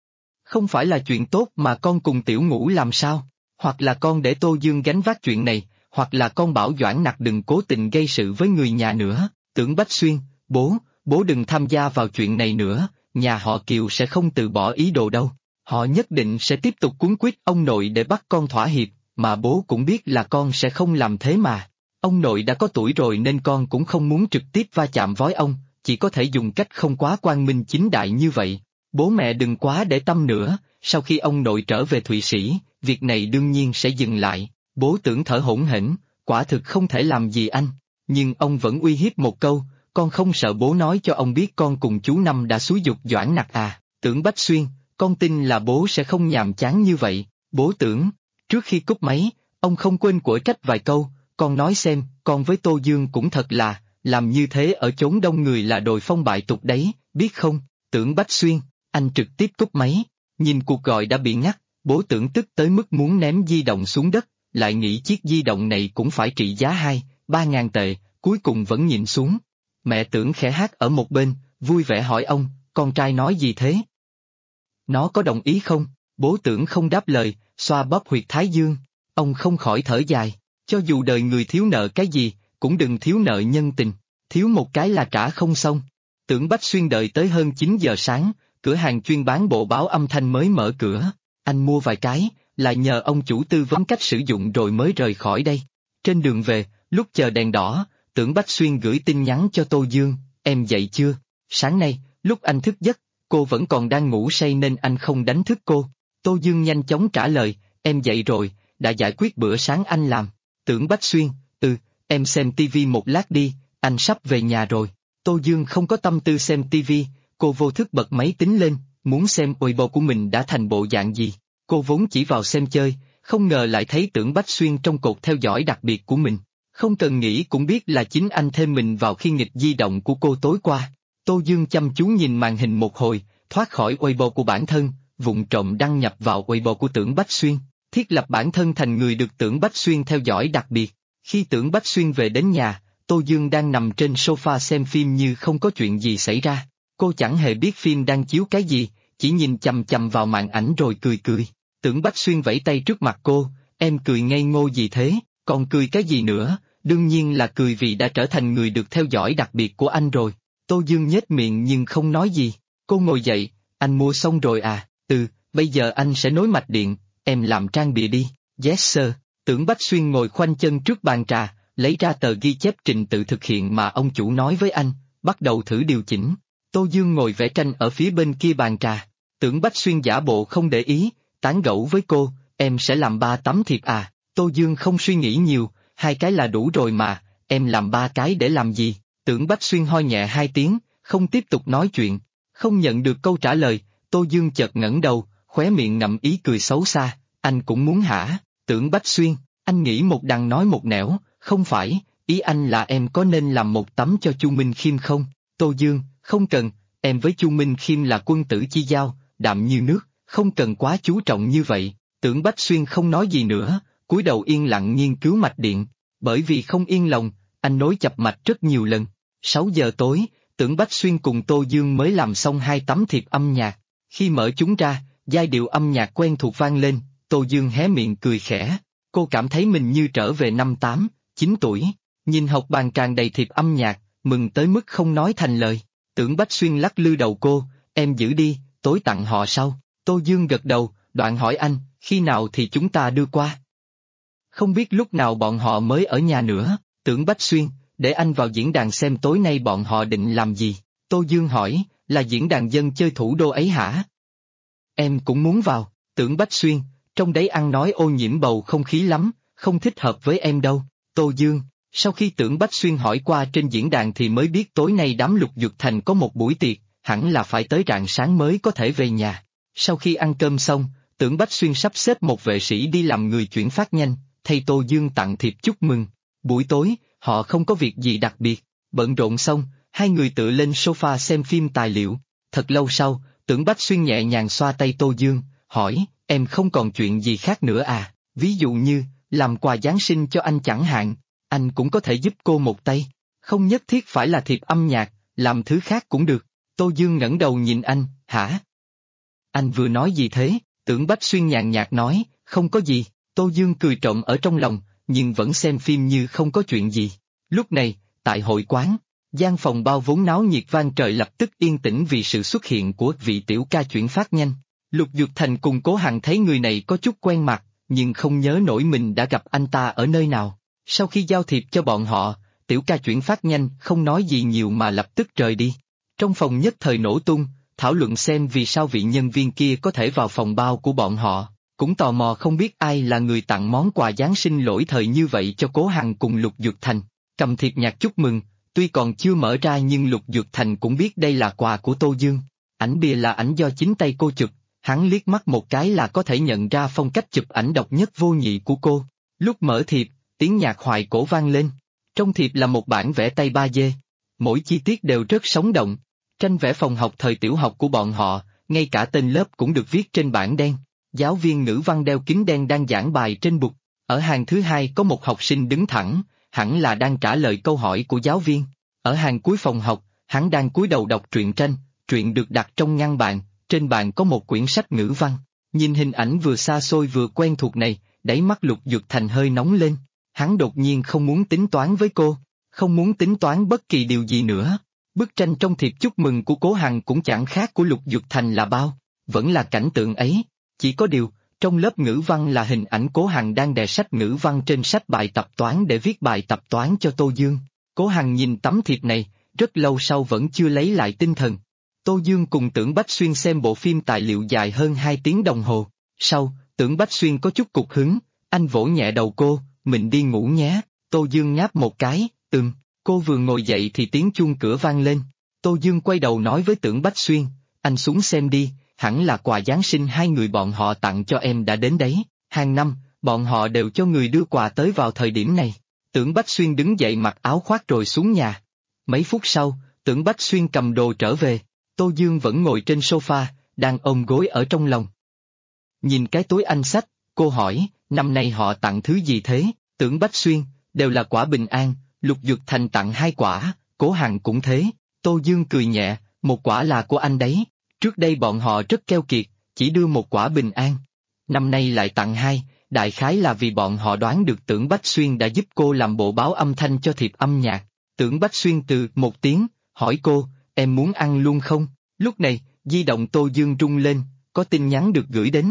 Không phải là chuyện tốt mà con cùng tiểu ngũ làm sao? Hoặc là con để Tô Dương gánh vác chuyện này, hoặc là con bảo Doãn Nặc đừng cố tình gây sự với người nhà nữa. Tưởng Bách Xuyên, bố đừng tham gia vào chuyện này nữa, nhà họ Kiều sẽ không từ bỏ ý đồ đâu. Họ nhất định sẽ tiếp tục cuốn quýt ông nội để bắt con thỏa hiệp, mà bố cũng biết là con sẽ không làm thế mà. Ông nội đã có tuổi rồi nên con cũng không muốn trực tiếp va chạm với ông, chỉ có thể dùng cách không quá quang minh chính đại như vậy. Bố mẹ đừng quá để tâm nữa, sau khi ông nội trở về Thụy Sĩ, việc này đương nhiên sẽ dừng lại. Bố Tưởng thở hổn hển, quả thực không thể làm gì anh, nhưng ông vẫn uy hiếp một câu, con không sợ bố nói cho ông biết con cùng chú Năm đã xúi giục Doãn Nặc à? Tưởng Bách Xuyên, con tin là bố sẽ không nhàm chán như vậy. Bố Tưởng, trước khi cúp máy, ông không quên quở trách vài câu, con nói xem, con với Tô Dương cũng thật là, làm như thế ở chốn đông người là đồi phong bại tục đấy, biết không? Tưởng Bách Xuyên, anh trực tiếp cúp máy, nhìn cuộc gọi đã bị ngắt, bố Tưởng tức tới mức muốn ném di động xuống đất, lại nghĩ chiếc di động này cũng phải trị giá 2-3 ngàn tệ, cuối cùng vẫn nhìn xuống. Mẹ Tưởng khẽ hát ở một bên, vui vẻ hỏi ông, con trai nói gì thế? Nó có đồng ý không? Bố Tưởng không đáp lời, xoa bóp huyệt thái dương. Ông không khỏi thở dài, cho dù đời người thiếu nợ cái gì, cũng đừng thiếu nợ nhân tình, thiếu một cái là trả không xong. Tưởng Bách Xuyên đợi tới hơn 9 giờ sáng, cửa hàng chuyên bán bộ báo âm thanh mới mở cửa. Anh mua vài cái, lại nhờ ông chủ tư vấn cách sử dụng rồi mới rời khỏi đây. Trên đường về, lúc chờ đèn đỏ, Tưởng Bách Xuyên gửi tin nhắn cho Tô Dương, em dậy chưa? Sáng nay, lúc anh thức giấc, cô vẫn còn đang ngủ say nên anh không đánh thức cô. Tô Dương nhanh chóng trả lời, em dậy rồi, đã giải quyết bữa sáng anh làm. Tưởng Bách Xuyên, em xem tivi một lát đi, anh sắp về nhà rồi. Tô Dương không có tâm tư xem tivi, cô vô thức bật máy tính lên, muốn xem Weibo của mình đã thành bộ dạng gì. Cô vốn chỉ vào xem chơi, không ngờ lại thấy Tưởng Bách Xuyên trong cột theo dõi đặc biệt của mình. Không cần nghĩ cũng biết là chính anh thêm mình vào khiên nghịch di động của cô tối qua. Tô Dương chăm chú nhìn màn hình một hồi, thoát khỏi Weibo của bản thân, vụng trộm đăng nhập vào Weibo của Tưởng Bách Xuyên, thiết lập bản thân thành người được Tưởng Bách Xuyên theo dõi đặc biệt. Khi Tưởng Bách Xuyên về đến nhà, Tô Dương đang nằm trên sofa xem phim như không có chuyện gì xảy ra. Cô chẳng hề biết phim đang chiếu cái gì, chỉ nhìn chằm chằm vào màn ảnh rồi cười cười. Tưởng Bách Xuyên vẫy tay trước mặt cô, em cười ngây ngô gì thế, còn cười cái gì nữa, đương nhiên là cười vì đã trở thành người được theo dõi đặc biệt của anh rồi. Tô Dương nhếch miệng nhưng không nói gì. Cô ngồi dậy, anh mua xong rồi à, bây giờ anh sẽ nối mạch điện, em làm trang bìa đi. Yes sir. Tưởng Bách Xuyên ngồi khoanh chân trước bàn trà, lấy ra tờ ghi chép trình tự thực hiện mà ông chủ nói với anh, bắt đầu thử điều chỉnh. Tô Dương ngồi vẽ tranh ở phía bên kia bàn trà. Tưởng Bách Xuyên giả bộ không để ý, tán gẫu với cô, em sẽ làm 3 tấm thiệp à. Tô Dương không suy nghĩ nhiều, 2 cái là đủ rồi mà, em làm 3 cái để làm gì? Tưởng Bách Xuyên ho nhẹ 2 tiếng, không tiếp tục nói chuyện. Không nhận được câu trả lời, Tô Dương chợt ngẩng đầu, khóe miệng ngậm ý cười xấu xa, anh cũng muốn hả? Tưởng Bách Xuyên, anh nghĩ một đằng nói một nẻo, không phải, ý anh là em có nên làm 1 tấm cho Chu Minh Khiêm không? Tô Dương, không cần, em với Chu Minh Khiêm là quân tử chi giao, đạm như nước, không cần quá chú trọng như vậy. Tưởng Bách Xuyên không nói gì nữa, cúi đầu yên lặng nghiên cứu mạch điện, bởi vì không yên lòng, anh nối chập mạch rất nhiều lần. 6 giờ tối, Tưởng Bách Xuyên cùng Tô Dương mới làm xong 2 tấm thiệp âm nhạc. Khi mở chúng ra, giai điệu âm nhạc quen thuộc vang lên, Tô Dương hé miệng cười khẽ. Cô cảm thấy mình như trở về năm 8, 9 tuổi, nhìn học bàn tràn đầy thiệp âm nhạc, mừng tới mức không nói thành lời. Tưởng Bách Xuyên lắc lư đầu cô, em giữ đi, tối tặng họ sau. Tô Dương gật đầu, đoạn hỏi anh, khi nào thì chúng ta đưa qua? Không biết lúc nào bọn họ mới ở nhà nữa. Tưởng Bách Xuyên, để anh vào diễn đàn xem tối nay bọn họ định làm gì. Tô Dương hỏi, là diễn đàn dân chơi thủ đô ấy hả? Em cũng muốn vào. Tưởng Bách Xuyên, trong đấy ăn nói ô nhiễm bầu không khí lắm, không thích hợp với em đâu. Tô Dương, sau khi Tưởng Bách Xuyên hỏi qua trên diễn đàn thì mới biết tối nay đám Lục Dược Thành có một buổi tiệc, hẳn là phải tới rạng sáng mới có thể về nhà. Sau khi ăn cơm xong, Tưởng Bách Xuyên sắp xếp một vệ sĩ đi làm người chuyển phát nhanh, thay Tô Dương tặng thiệp chúc mừng. Buổi tối, họ không có việc gì đặc biệt, bận rộn xong, hai người tựa lên sofa xem phim tài liệu. Thật lâu sau, Tưởng Bách Xuyên nhẹ nhàng xoa tay Tô Dương, hỏi, em không còn chuyện gì khác nữa à, ví dụ như, làm quà Giáng sinh cho anh chẳng hạn, anh cũng có thể giúp cô một tay, không nhất thiết phải là thiệp âm nhạc, làm thứ khác cũng được. Tô Dương ngẩng đầu nhìn anh, hả? Anh vừa nói gì thế? Tưởng Bách Xuyên nhàn nhạt nói, không có gì. Tô Dương cười trộm ở trong lòng, nhưng vẫn xem phim như không có chuyện gì. Lúc này, tại hội quán, gian phòng bao vốn náo nhiệt vang trời lập tức yên tĩnh vì sự xuất hiện của vị tiểu ca chuyển phát nhanh. Lục Dược Thành cùng Cố Hằng thấy người này có chút quen mặt, nhưng không nhớ nổi mình đã gặp anh ta ở nơi nào. Sau khi giao thiệp cho bọn họ, tiểu ca chuyển phát nhanh không nói gì nhiều mà lập tức rời đi. Trong phòng nhất thời nổ tung, thảo luận xem vì sao vị nhân viên kia có thể vào phòng bao của bọn họ, cũng tò mò không biết ai là người tặng món quà Giáng sinh lỗi thời như vậy cho Cố Hằng cùng Lục Dược Thành. Cầm thiệp nhạc chúc mừng, tuy còn chưa mở ra nhưng Lục Dược Thành cũng biết đây là quà của Tô Dương. Ảnh bìa là ảnh do chính tay cô chụp, hắn liếc mắt một cái là có thể nhận ra phong cách chụp ảnh độc nhất vô nhị của cô. Lúc mở thiệp, tiếng nhạc hoài cổ vang lên. Trong thiệp là một bản vẽ tay 3D. Mỗi chi tiết đều rất sống động. Tranh vẽ phòng học thời tiểu học của bọn họ, ngay cả tên lớp cũng được viết trên bảng đen. Giáo viên ngữ văn đeo kính đen đang giảng bài trên bục. Ở hàng thứ hai có một học sinh đứng thẳng, hẳn là đang trả lời câu hỏi của giáo viên. Ở hàng cuối phòng học, hắn đang cúi đầu đọc truyện tranh, truyện được đặt trong ngăn bàn, trên bàn có một quyển sách ngữ văn. Nhìn hình ảnh vừa xa xôi vừa quen thuộc này, đáy mắt Lục Dược Thành hơi nóng lên. Hắn đột nhiên không muốn tính toán với cô, không muốn tính toán bất kỳ điều gì nữa. Bức tranh trong thiệp chúc mừng của Cố Hằng cũng chẳng khác của Lục Dược Thành là bao, vẫn là cảnh tượng ấy. Chỉ có điều, trong lớp ngữ văn là hình ảnh Cố Hằng đang đè sách ngữ văn trên sách bài tập toán để viết bài tập toán cho Tô Dương. Cố Hằng nhìn tấm thiệp này, rất lâu sau vẫn chưa lấy lại tinh thần. Tô Dương cùng Tưởng Bách Xuyên xem bộ phim tài liệu dài hơn 2 tiếng đồng hồ. Sau, Tưởng Bách Xuyên có chút cục hứng, anh vỗ nhẹ đầu cô, mình đi ngủ nhé. Tô Dương ngáp một cái, cô vừa ngồi dậy thì tiếng chuông cửa vang lên. Tô Dương quay đầu nói với Tưởng Bách Xuyên, anh xuống xem đi, hẳn là quà Giáng sinh hai người bọn họ tặng cho em đã đến đấy, hàng năm, bọn họ đều cho người đưa quà tới vào thời điểm này. Tưởng Bách Xuyên đứng dậy mặc áo khoác rồi xuống nhà. Mấy phút sau, Tưởng Bách Xuyên cầm đồ trở về, Tô Dương vẫn ngồi trên sofa, đang ôm gối ở trong lòng. Nhìn cái túi anh xách, cô hỏi, năm nay họ tặng thứ gì thế? Tưởng Bách Xuyên, đều là quả bình an, Lục Dược Thành tặng 2 quả, Cố Hằng cũng thế. Tô Dương cười nhẹ, một quả là của anh đấy, trước đây bọn họ rất keo kiệt, chỉ đưa một quả bình an. Năm nay lại tặng 2, đại khái là vì bọn họ đoán được Tưởng Bách Xuyên đã giúp cô làm bộ báo âm thanh cho thiệp âm nhạc. Tưởng Bách Xuyên từ một tiếng, hỏi cô, em muốn ăn luôn không? Lúc này, di động Tô Dương rung lên, có tin nhắn được gửi đến.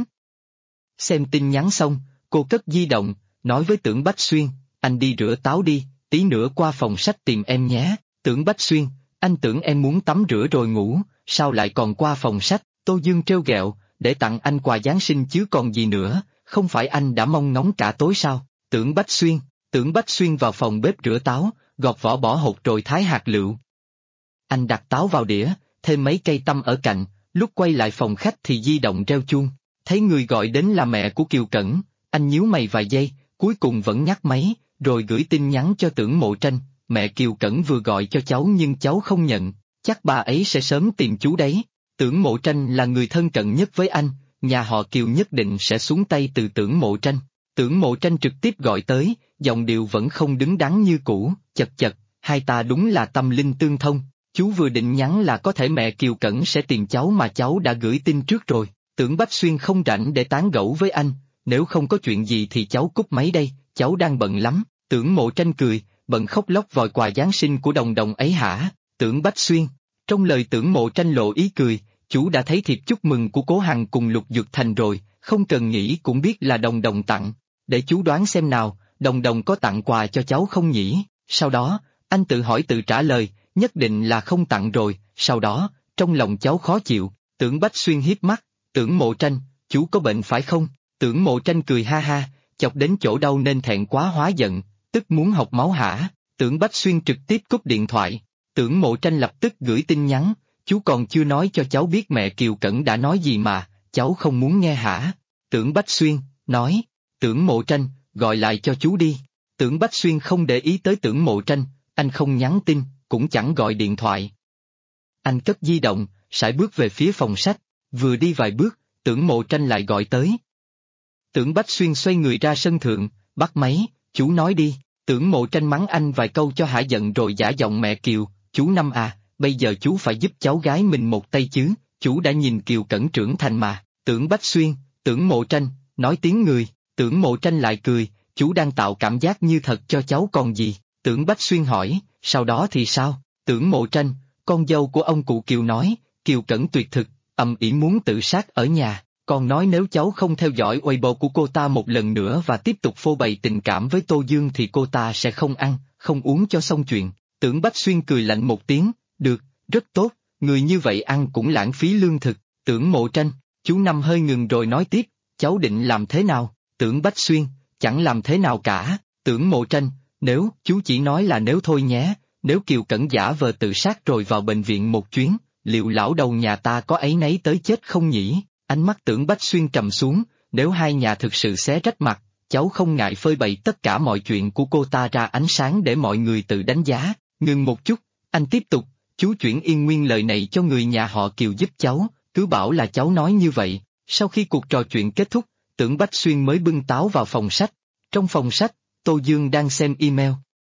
Xem tin nhắn xong, cô cất di động, nói với Tưởng Bách Xuyên, anh đi rửa táo đi, tí nữa qua phòng sách tìm em nhé. Tưởng Bách Xuyên, anh tưởng em muốn tắm rửa rồi ngủ, sao lại còn qua phòng sách? Tô Dương trêu ghẹo, để tặng anh quà Giáng sinh chứ còn gì nữa, không phải anh đã mong ngóng cả tối sao? Tưởng Bách Xuyên vào phòng bếp rửa táo, gọt vỏ bỏ hột rồi thái hạt lựu. Anh đặt táo vào đĩa, thêm mấy cây tăm ở cạnh, lúc quay lại phòng khách thì di động reo chuông, thấy người gọi đến là mẹ của Kiều Cẩn, anh nhíu mày vài giây, cuối cùng vẫn nhắc máy, rồi gửi tin nhắn cho Tưởng Mộ Tranh, mẹ Kiều Cẩn vừa gọi cho cháu nhưng cháu không nhận, chắc bà ấy sẽ sớm tìm chú đấy. Tưởng Mộ Tranh là người thân cận nhất với anh, nhà họ Kiều nhất định sẽ xuống tay từ Tưởng Mộ Tranh. Tưởng Mộ Tranh trực tiếp gọi tới, giọng điệu vẫn không đứng đắn như cũ, chật chật, hai ta đúng là tâm linh tương thông, chú vừa định nhắn là có thể mẹ Kiều Cẩn sẽ tìm cháu mà cháu đã gửi tin trước rồi. Tưởng Bách Xuyên không rảnh để tán gẫu với anh, nếu không có chuyện gì thì cháu cúp máy đây, cháu đang bận lắm. Tưởng Mộ Tranh cười, bận khóc lóc vòi quà Giáng sinh của Đồng Đồng ấy hả? Tưởng Bách Xuyên, trong lời Tưởng Mộ Tranh lộ ý cười, chú đã thấy thiệp chúc mừng của Cố Hằng cùng Lục Dược Thành rồi, không cần nghĩ cũng biết là Đồng Đồng tặng, để chú đoán xem nào, Đồng Đồng có tặng quà cho cháu không nhỉ? Sau đó, anh tự hỏi tự trả lời, nhất định là không tặng rồi, sau đó, trong lòng cháu khó chịu, Tưởng Bách Xuyên hiếp mắt, Tưởng Mộ Tranh, chú có bệnh phải không? Tưởng Mộ Tranh cười ha ha, chọc đến chỗ đau nên thẹn quá hóa giận, tức muốn học máu hả? Tưởng Bách Xuyên trực tiếp cúp điện thoại, Tưởng Mộ Tranh lập tức gửi tin nhắn, chú còn chưa nói cho cháu biết mẹ Kiều Cẩn đã nói gì mà, cháu không muốn nghe hả? Tưởng Bách Xuyên, nói, Tưởng Mộ Tranh, gọi lại cho chú đi. Tưởng Bách Xuyên không để ý tới Tưởng Mộ Tranh, anh không nhắn tin, cũng chẳng gọi điện thoại. Anh cất di động, sải bước về phía phòng sách, vừa đi vài bước, Tưởng Mộ Tranh lại gọi tới. Tưởng Bách Xuyên xoay người ra sân thượng, bắt máy, chú nói đi. Tưởng Mộ Tranh mắng anh vài câu cho hả giận rồi giả giọng mẹ Kiều, chú Năm à, bây giờ chú phải giúp cháu gái mình một tay chứ, chú đã nhìn Kiều Cẩn trưởng thành mà. Tưởng Bách Xuyên, Tưởng Mộ Tranh, nói tiếng người, Tưởng Mộ Tranh lại cười, chú đang tạo cảm giác như thật cho cháu còn gì. Tưởng Bách Xuyên hỏi, sau đó thì sao? Tưởng Mộ Tranh, con dâu của ông cụ Kiều nói, Kiều Cẩn tuyệt thực, ầm ĩ muốn tự sát ở nhà, còn nói nếu cháu không theo dõi Weibo của cô ta một lần nữa và tiếp tục phô bày tình cảm với Tô Dương thì cô ta sẽ không ăn, không uống cho xong chuyện. Tưởng Bách Xuyên cười lạnh một tiếng, được, rất tốt, người như vậy ăn cũng lãng phí lương thực. Tưởng Mộ Tranh, chú Năm hơi ngừng rồi nói tiếp, cháu định làm thế nào? Tưởng Bách Xuyên, chẳng làm thế nào cả. Tưởng Mộ Tranh, nếu, chú chỉ nói là nếu thôi nhé, nếu Kiều Cẩn giả vờ tự sát rồi vào bệnh viện một chuyến, liệu lão đầu nhà ta có áy náy tới chết không nhỉ? Ánh mắt Tưởng Bách Xuyên trầm xuống, nếu hai nhà thực sự xé rách mặt, cháu không ngại phơi bày tất cả mọi chuyện của cô ta ra ánh sáng để mọi người tự đánh giá. Ngừng một chút, anh tiếp tục, chú chuyển yên nguyên lời này cho người nhà họ Kiều giúp cháu, cứ bảo là cháu nói như vậy. Sau khi cuộc trò chuyện kết thúc, Tưởng Bách Xuyên mới bưng táo vào phòng sách. Trong phòng sách, Tô Dương đang xem email.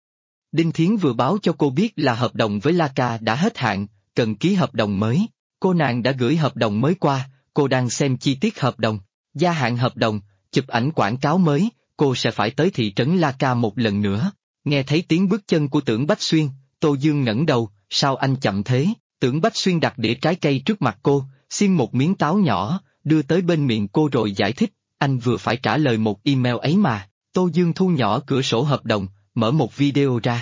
Đinh Thiến vừa báo cho cô biết là hợp đồng với La Ca đã hết hạn, cần ký hợp đồng mới. Cô nàng đã gửi hợp đồng mới qua, cô đang xem chi tiết hợp đồng, gia hạn hợp đồng, chụp ảnh quảng cáo mới, cô sẽ phải tới thị trấn La Ca một lần nữa. Nghe thấy tiếng bước chân của Tưởng Bách Xuyên, Tô Dương ngẩng đầu, sao anh chậm thế? Tưởng Bách Xuyên đặt đĩa trái cây trước mặt cô, xiên một miếng táo nhỏ, đưa tới bên miệng cô rồi giải thích, anh vừa phải trả lời một email ấy mà. Tô Dương thu nhỏ cửa sổ hợp đồng, mở một video ra.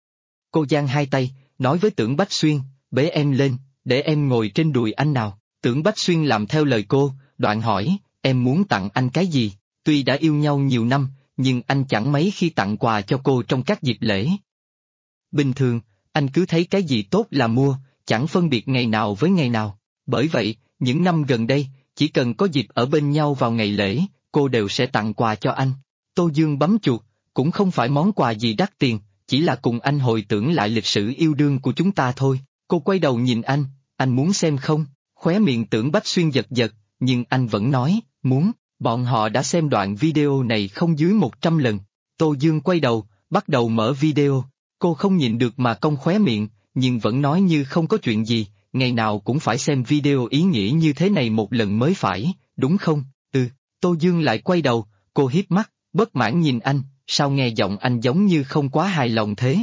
Cô giang hai tay, nói với Tưởng Bách Xuyên, bế em lên, để em ngồi trên đùi anh nào. Tưởng Bách Xuyên làm theo lời cô, đoạn hỏi, em muốn tặng anh cái gì? Tuy đã yêu nhau nhiều năm, nhưng anh chẳng mấy khi tặng quà cho cô trong các dịp lễ. Bình thường, anh cứ thấy cái gì tốt là mua, chẳng phân biệt ngày nào với ngày nào. Bởi vậy, những năm gần đây, chỉ cần có dịp ở bên nhau vào ngày lễ, cô đều sẽ tặng quà cho anh. Tô Dương bấm chuột, cũng không phải món quà gì đắt tiền, chỉ là cùng anh hồi tưởng lại lịch sử yêu đương của chúng ta thôi. Cô quay đầu nhìn anh muốn xem không? Khóe miệng Tưởng Bách Xuyên giật giật, nhưng anh vẫn nói, muốn. Bọn họ đã xem đoạn video này không dưới 100 lần. Tô Dương quay đầu, bắt đầu mở video. Cô không nhịn được mà cong khóe miệng, nhưng vẫn nói như không có chuyện gì, ngày nào cũng phải xem video ý nghĩa như thế này một lần mới phải, đúng không? Ừ. Tô Dương lại quay đầu, cô hiếp mắt, bất mãn nhìn anh, sao nghe giọng anh giống như không quá hài lòng thế?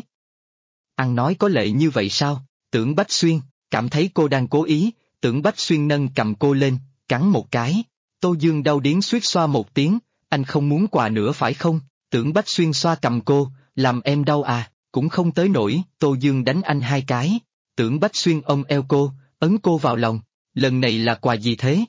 Ăn nói có lệ như vậy sao? Tưởng Bách Xuyên, cảm thấy cô đang cố ý, Tưởng Bách Xuyên nâng cầm cô lên, cắn một cái. Tô Dương đau điếng suýt xoa một tiếng, anh không muốn quà nữa phải không? Tưởng Bách Xuyên xoa cầm cô, làm em đau à, cũng không tới nổi, Tô Dương đánh anh 2 cái. Tưởng Bách Xuyên ôm eo cô, ấn cô vào lòng, lần này là quà gì thế?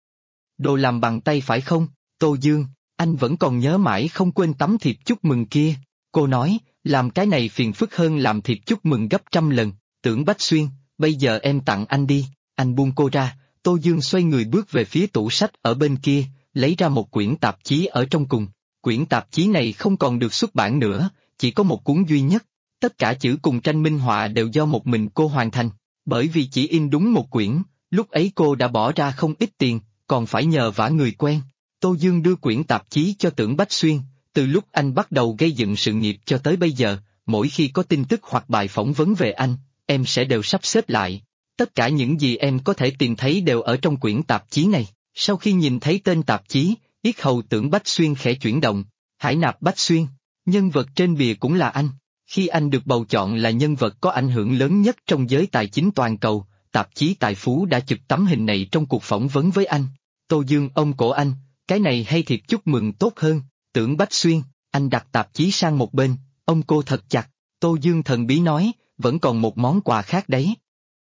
Đồ làm bằng tay phải không? Tô Dương, anh vẫn còn nhớ mãi không quên tấm thiệp chúc mừng kia. Cô nói, làm cái này phiền phức hơn làm thiệp chúc mừng gấp 100 lần. Tưởng Bách Xuyên, bây giờ em tặng anh đi, anh buông cô ra. Tô Dương xoay người bước về phía tủ sách ở bên kia, lấy ra một quyển tạp chí ở trong cùng. Quyển tạp chí này không còn được xuất bản nữa, chỉ có một cuốn duy nhất. Tất cả chữ cùng tranh minh họa đều do một mình cô hoàn thành. Bởi vì chỉ in đúng một quyển, lúc ấy cô đã bỏ ra không ít tiền, còn phải nhờ vả người quen. Tô Dương đưa quyển tạp chí cho Tưởng Bách Xuyên, từ lúc anh bắt đầu gây dựng sự nghiệp cho tới bây giờ, mỗi khi có tin tức hoặc bài phỏng vấn về anh, em sẽ đều sắp xếp lại. Tất cả những gì em có thể tìm thấy đều ở trong quyển tạp chí này. Sau khi nhìn thấy tên tạp chí, yết hầu Tưởng Bách Xuyên khẽ chuyển động. Hải Nạp Bách Xuyên, nhân vật trên bìa cũng là anh. Khi anh được bầu chọn là nhân vật có ảnh hưởng lớn nhất trong giới tài chính toàn cầu, tạp chí Tài Phú đã chụp tấm hình này trong cuộc phỏng vấn với anh. Tô Dương ôm cổ anh, cái này hay thiệt chúc mừng tốt hơn. Tưởng Bách Xuyên, anh đặt tạp chí sang một bên, ôm cô thật chặt. Tô Dương thần bí nói, vẫn còn một món quà khác đấy.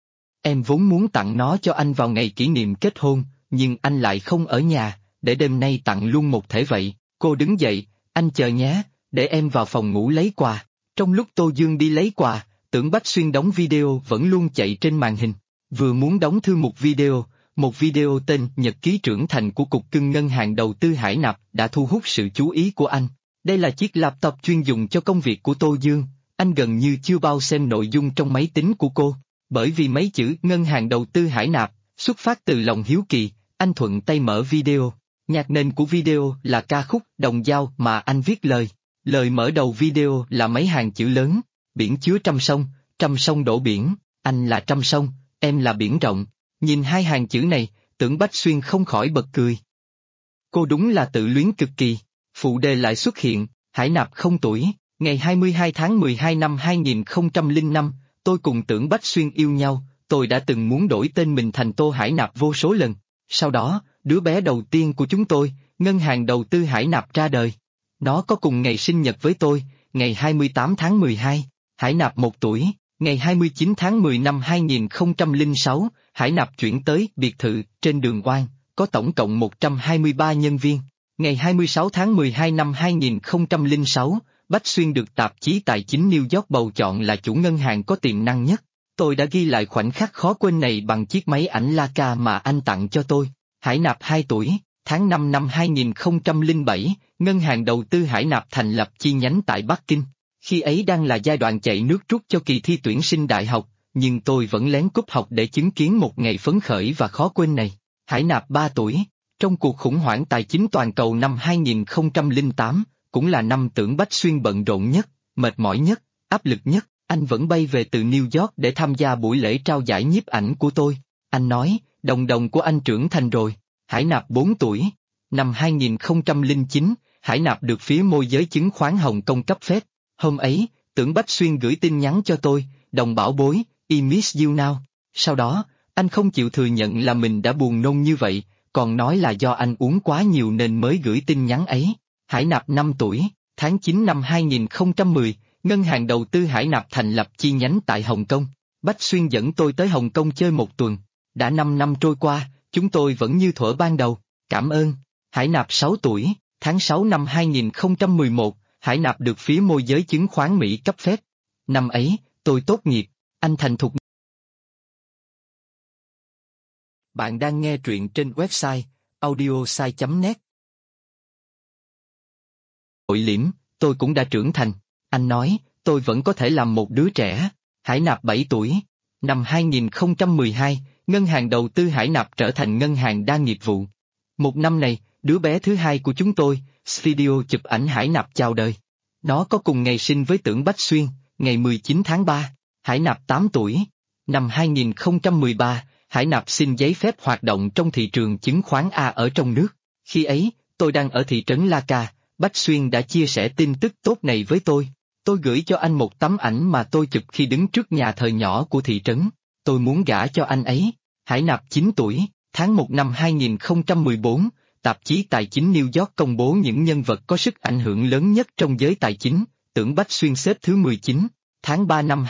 Em vốn muốn tặng nó cho anh vào ngày kỷ niệm kết hôn, nhưng anh lại không ở nhà, để đêm nay tặng luôn một thể vậy. Cô đứng dậy, anh chờ nhé, để em vào phòng ngủ lấy quà. Trong lúc Tô Dương đi lấy quà, Tưởng Bách Xuyên đóng video vẫn luôn chạy trên màn hình. Vừa muốn đóng thư một video tên Nhật ký trưởng thành của Cục Cưng Ngân hàng Đầu tư Hải Nạp đã thu hút sự chú ý của anh. Đây là chiếc laptop chuyên dùng cho công việc của Tô Dương, anh gần như chưa bao xem nội dung trong máy tính của cô. Bởi vì mấy chữ Ngân hàng Đầu tư Hải Nạp xuất phát từ lòng hiếu kỳ, anh thuận tay mở video. Nhạc nền của video là ca khúc Đồng Dao mà anh viết lời. Lời mở đầu video là mấy hàng chữ lớn, biển chứa trăm sông đổ biển, anh là trăm sông, em là biển rộng. Nhìn hai hàng chữ này, Tưởng Bách Xuyên không khỏi bật cười. Cô đúng là tự luyến cực kỳ. Phụ đề lại xuất hiện, Hải Nạp 0 tuổi, ngày 22 tháng 12 năm 2005, tôi cùng Tưởng Bách Xuyên yêu nhau, tôi đã từng muốn đổi tên mình thành Tô Hải Nạp vô số lần. Sau đó, đứa bé đầu tiên của chúng tôi, Ngân hàng Đầu tư Hải Nạp ra đời. Nó có cùng ngày sinh nhật với tôi, ngày 28 tháng 12, Hải Nạp 1 tuổi, ngày 29 tháng 10 năm 2006, Hải Nạp chuyển tới biệt thự trên đường Oan, có tổng cộng 123 nhân viên. Ngày 26 tháng 12 năm 2006, Bách Xuyên được tạp chí Tài chính New York bầu chọn là chủ ngân hàng có tiềm năng nhất. Tôi đã ghi lại khoảnh khắc khó quên này bằng chiếc máy ảnh Leica mà anh tặng cho tôi. Hải Nạp 2 tuổi, tháng 5 năm 2007, Ngân hàng Đầu tư Hải Nạp thành lập chi nhánh tại Bắc Kinh. Khi ấy đang là giai đoạn chạy nước rút cho kỳ thi tuyển sinh đại học, nhưng tôi vẫn lén cúp học để chứng kiến một ngày phấn khởi và khó quên này. Hải Nạp 3 tuổi, trong cuộc khủng hoảng tài chính toàn cầu năm 2008, cũng là năm Tưởng Bách Xuyên bận rộn nhất, mệt mỏi nhất, áp lực nhất, anh vẫn bay về từ New York để tham gia buổi lễ trao giải nhiếp ảnh của tôi. Anh nói, đồng đồng của anh trưởng thành rồi. Hải Nạp 4 tuổi, năm 2009, Hải Nạp được phía môi giới chứng khoán Hồng Kông cấp phép. Hôm ấy, Tưởng Bách Xuyên gửi tin nhắn cho tôi, đồng bảo bối, I miss you now. Sau đó, anh không chịu thừa nhận là mình đã buồn nôn như vậy, còn nói là do anh uống quá nhiều nên mới gửi tin nhắn ấy. Hải Nạp 5 tuổi, tháng 9 năm 2010, Ngân hàng Đầu tư Hải Nạp thành lập chi nhánh tại Hồng Kông. Bách Xuyên dẫn tôi tới Hồng Kông chơi một tuần. Đã 5 năm trôi qua, chúng tôi vẫn như thuở ban đầu. Cảm ơn. Hải Nạp 6 tuổi, Tháng 6 năm 2011, Hải Nạp được phía môi giới chứng khoán Mỹ cấp phép. Năm ấy, tôi tốt nghiệp, anh thành thục. Bạn đang nghe truyện trên website audiosai.net. Hội liễm, tôi cũng đã trưởng thành, anh nói, tôi vẫn có thể làm một đứa trẻ. Hải Nạp 7 tuổi. Năm 2012, ngân hàng đầu tư Hải Nạp trở thành ngân hàng đa nghiệp vụ. Một năm này, đứa bé thứ hai của chúng tôi, video chụp ảnh Hải Nạp chào đời. Nó có cùng ngày sinh với Tưởng Bách Xuyên, ngày 19 tháng 3. Hải Nạp 8 tuổi. Năm 2013, Hải Nạp xin giấy phép hoạt động trong thị trường chứng khoán A ở trong nước. Khi ấy, tôi đang ở thị trấn La Ca, Bách Xuyên đã chia sẻ tin tức tốt này với tôi. Tôi gửi cho anh một tấm ảnh mà tôi chụp khi đứng trước nhà thờ nhỏ của thị trấn. Tôi muốn gả cho anh ấy. Hải Nạp 9 tuổi, tháng 1 năm 2014, tạp chí Tài chính New York công bố những nhân vật có sức ảnh hưởng lớn nhất trong giới tài chính. Tưởng Bách Xuyên xếp thứ 19. Tháng 3 năm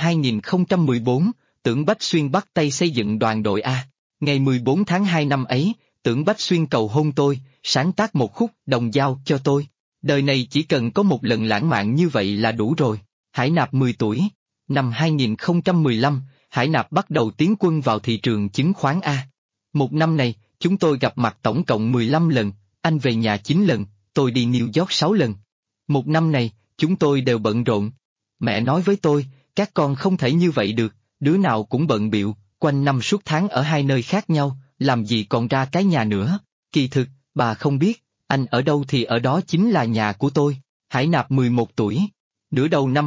2014, Tưởng Bách Xuyên bắt tay xây dựng đoàn đội A. Ngày 14 tháng 2 năm ấy, Tưởng Bách Xuyên cầu hôn tôi, sáng tác một khúc Đồng Dao cho tôi. Đời này chỉ cần có một lần lãng mạn như vậy là đủ rồi. Hải Nạp 10 tuổi. Năm 2015, Hải Nạp bắt đầu tiến quân vào thị trường chứng khoán A. Một năm này, chúng tôi gặp mặt tổng cộng 15 lần, anh về nhà 9 lần, tôi đi New York 6 lần. Một năm này, chúng tôi đều bận rộn. Mẹ nói với tôi, các con không thể như vậy được, đứa nào cũng bận bịu, quanh năm suốt tháng ở hai nơi khác nhau, làm gì còn ra cái nhà nữa. Kỳ thực, bà không biết, anh ở đâu thì ở đó chính là nhà của tôi. Hải Nạp 11 tuổi. Nửa đầu năm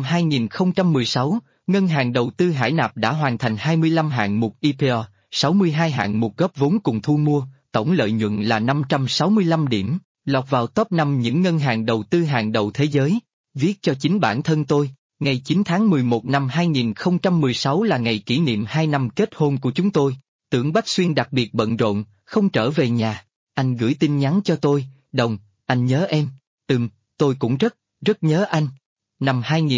2016, Ngân hàng đầu tư Hải Nạp đã hoàn thành 25 hạng mục IPO, 62 hạng mục góp vốn cùng thu mua, tổng lợi nhuận là 565 điểm, lọt vào top 5 những ngân hàng đầu tư hàng đầu thế giới. Viết cho chính bản thân tôi, ngày 9 tháng 11 năm 2016 là ngày kỷ niệm 2 năm kết hôn của chúng tôi. Tưởng Bách Xuyên đặc biệt bận rộn, không trở về nhà. Anh gửi tin nhắn cho tôi, Đồng, anh nhớ em. Tôi cũng rất nhớ anh. Năm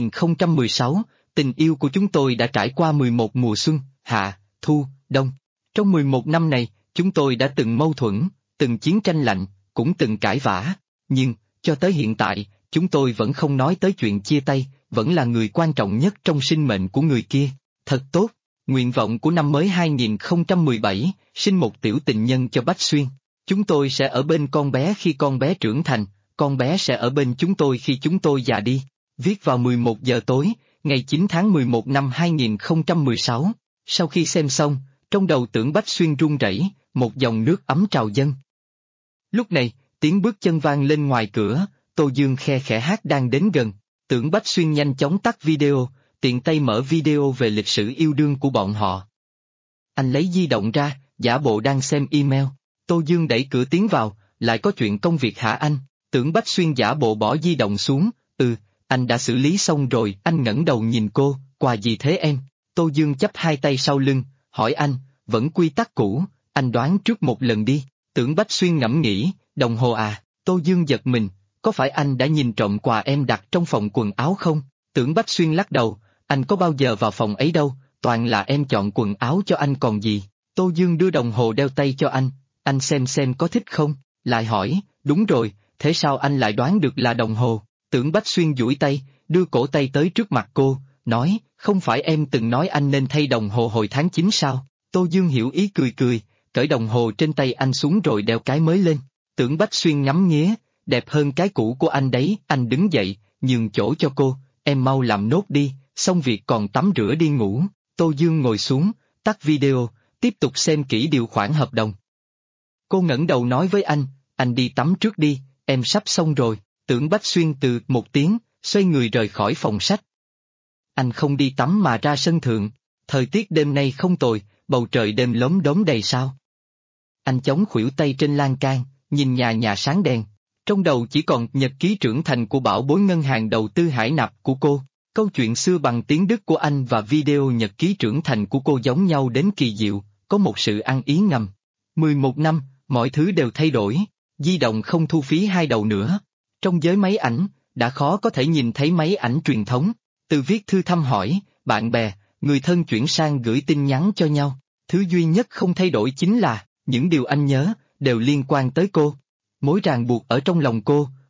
2016, tình yêu của chúng tôi đã trải qua 11 mùa xuân, hạ, thu, đông. Trong 11 năm này, chúng tôi đã từng mâu thuẫn, từng chiến tranh lạnh, cũng từng cãi vã. Nhưng, cho tới hiện tại, chúng tôi vẫn không nói tới chuyện chia tay, vẫn là người quan trọng nhất trong sinh mệnh của người kia. Thật tốt. Nguyện vọng của năm mới 2017, sinh một tiểu tình nhân cho Bách Xuyên. Chúng tôi sẽ ở bên con bé khi con bé trưởng thành, con bé sẽ ở bên chúng tôi khi chúng tôi già đi. Viết vào 11 giờ tối, ngày 9 tháng 11 năm 2016. Sau khi xem xong, trong đầu Tưởng Bách Xuyên run rẩy, một dòng nước ấm trào dâng. Lúc này, tiếng bước chân vang lên ngoài cửa, Tô Dương khe khẽ hát đang đến gần. Tưởng Bách Xuyên nhanh chóng tắt video, tiện tay mở video về lịch sử yêu đương của bọn họ. Anh lấy di động ra, giả bộ đang xem email. Tô Dương đẩy cửa tiến vào, lại có chuyện công việc hả anh? Tưởng Bách Xuyên giả bộ bỏ di động xuống, anh đã xử lý xong rồi. Anh ngẩng đầu nhìn cô, quà gì thế em? Tô Dương chắp hai tay sau lưng, hỏi anh, vẫn quy tắc cũ, anh đoán trước một lần đi. Tưởng Bách Xuyên ngẫm nghĩ, đồng hồ à? Tô Dương giật mình, có phải anh đã nhìn trộm quà em đặt trong phòng quần áo không? Tưởng Bách Xuyên lắc đầu, anh có bao giờ vào phòng ấy đâu, toàn là em chọn quần áo cho anh còn gì. Tô Dương đưa đồng hồ đeo tay cho anh xem có thích không? Lại hỏi, đúng rồi, thế sao anh lại đoán được là đồng hồ? Tưởng Bách Xuyên duỗi tay, đưa cổ tay tới trước mặt cô, nói, không phải em từng nói anh nên thay đồng hồ hồi tháng 9 sao? Tô Dương hiểu ý cười, cởi đồng hồ trên tay anh xuống rồi đeo cái mới lên. Tưởng Bách Xuyên ngắm nghía, đẹp hơn cái cũ của anh đấy. Anh đứng dậy, nhường chỗ cho cô, em mau làm nốt đi, xong việc còn tắm rửa đi ngủ. Tô Dương ngồi xuống, tắt video, tiếp tục xem kỹ điều khoản hợp đồng. Cô ngẩng đầu nói với anh đi tắm trước đi, em sắp xong rồi. Tưởng Bách Xuyên từ một tiếng, xoay người rời khỏi phòng sách. Anh không đi tắm mà ra sân thượng, thời tiết đêm nay không tồi, bầu trời đêm lốm đốm đầy sao. Anh chống khuỷu tay trên lan can, nhìn nhà sáng đèn, trong đầu chỉ còn nhật ký trưởng thành của bảo bối ngân hàng đầu tư Hải Nạp của cô. Câu chuyện xưa bằng tiếng Đức của anh và video nhật ký trưởng thành của cô giống nhau đến kỳ diệu, có một sự ăn ý ngầm. 11 năm, mọi thứ đều thay đổi, di động không thu phí hai đầu nữa. Trong giới máy ảnh, đã khó có thể nhìn thấy máy ảnh truyền thống. Từ viết thư thăm hỏi, bạn bè, người thân chuyển sang gửi tin nhắn cho nhau. Thứ duy nhất không thay đổi chính là, những điều anh nhớ, đều liên quan tới cô. Mối ràng buộc ở trong lòng cô,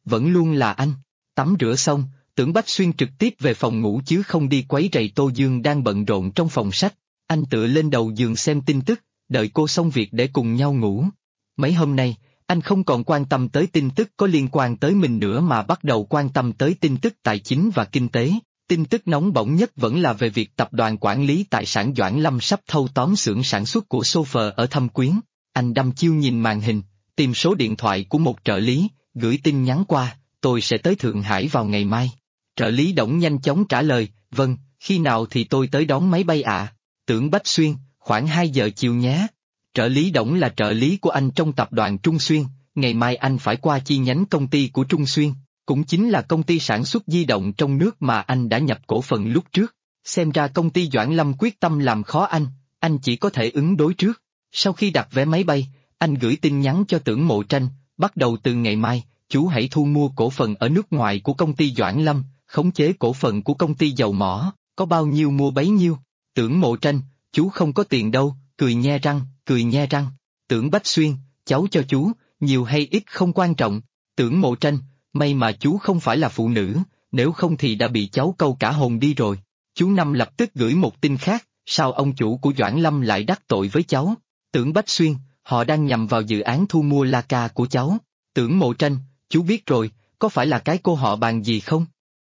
vẫn luôn là anh. Tắm rửa xong, Tưởng Bách Xuyên trực tiếp về phòng ngủ chứ không đi quấy rầy Tô Dương đang bận rộn trong phòng sách. Anh tựa lên đầu giường xem tin tức, đợi cô xong việc để cùng nhau ngủ. Mấy hôm nay, anh không còn quan tâm tới tin tức có liên quan tới mình nữa mà bắt đầu quan tâm tới tin tức tài chính và kinh tế. Tin tức nóng bỏng nhất vẫn là về việc tập đoàn quản lý tài sản Doãn Lâm sắp thâu tóm xưởng sản xuất của Sofer ở Thâm Quyến. Anh đăm chiêu nhìn màn hình, tìm số điện thoại của một trợ lý, gửi tin nhắn qua, tôi sẽ tới Thượng Hải vào ngày mai. Trợ lý Đổng nhanh chóng trả lời, vâng, khi nào thì tôi tới đón máy bay ạ? Tưởng Bách Xuyên, khoảng 2 giờ chiều nhé. Trợ lý Đổng là trợ lý của anh trong tập đoàn Trung Xuyên, ngày mai anh phải qua chi nhánh công ty của Trung Xuyên, cũng chính là công ty sản xuất di động trong nước mà anh đã nhập cổ phần lúc trước. Xem ra công ty Doãn Lâm quyết tâm làm khó anh chỉ có thể ứng đối trước. Sau khi đặt vé máy bay, anh gửi tin nhắn cho Tưởng Mộ Tranh, bắt đầu từ ngày mai, chú hãy thu mua cổ phần ở nước ngoài của công ty Doãn Lâm, khống chế cổ phần của công ty dầu mỏ, có bao nhiêu mua bấy nhiêu. Tưởng Mộ Tranh, chú không có tiền đâu, cười nhe răng. Tưởng Bách Xuyên, cháu cho chú, nhiều hay ít không quan trọng. Tưởng Mộ Tranh, may mà chú không phải là phụ nữ, nếu không thì đã bị cháu câu cả hồn đi rồi. Chú Năm lập tức gửi một tin khác, sao ông chủ của Doãn Lâm lại đắc tội với cháu? Tưởng Bách Xuyên, họ đang nhằm vào dự án thu mua Laca của cháu. Tưởng Mộ Tranh, chú biết rồi, có phải là cái cô họ bàn gì không?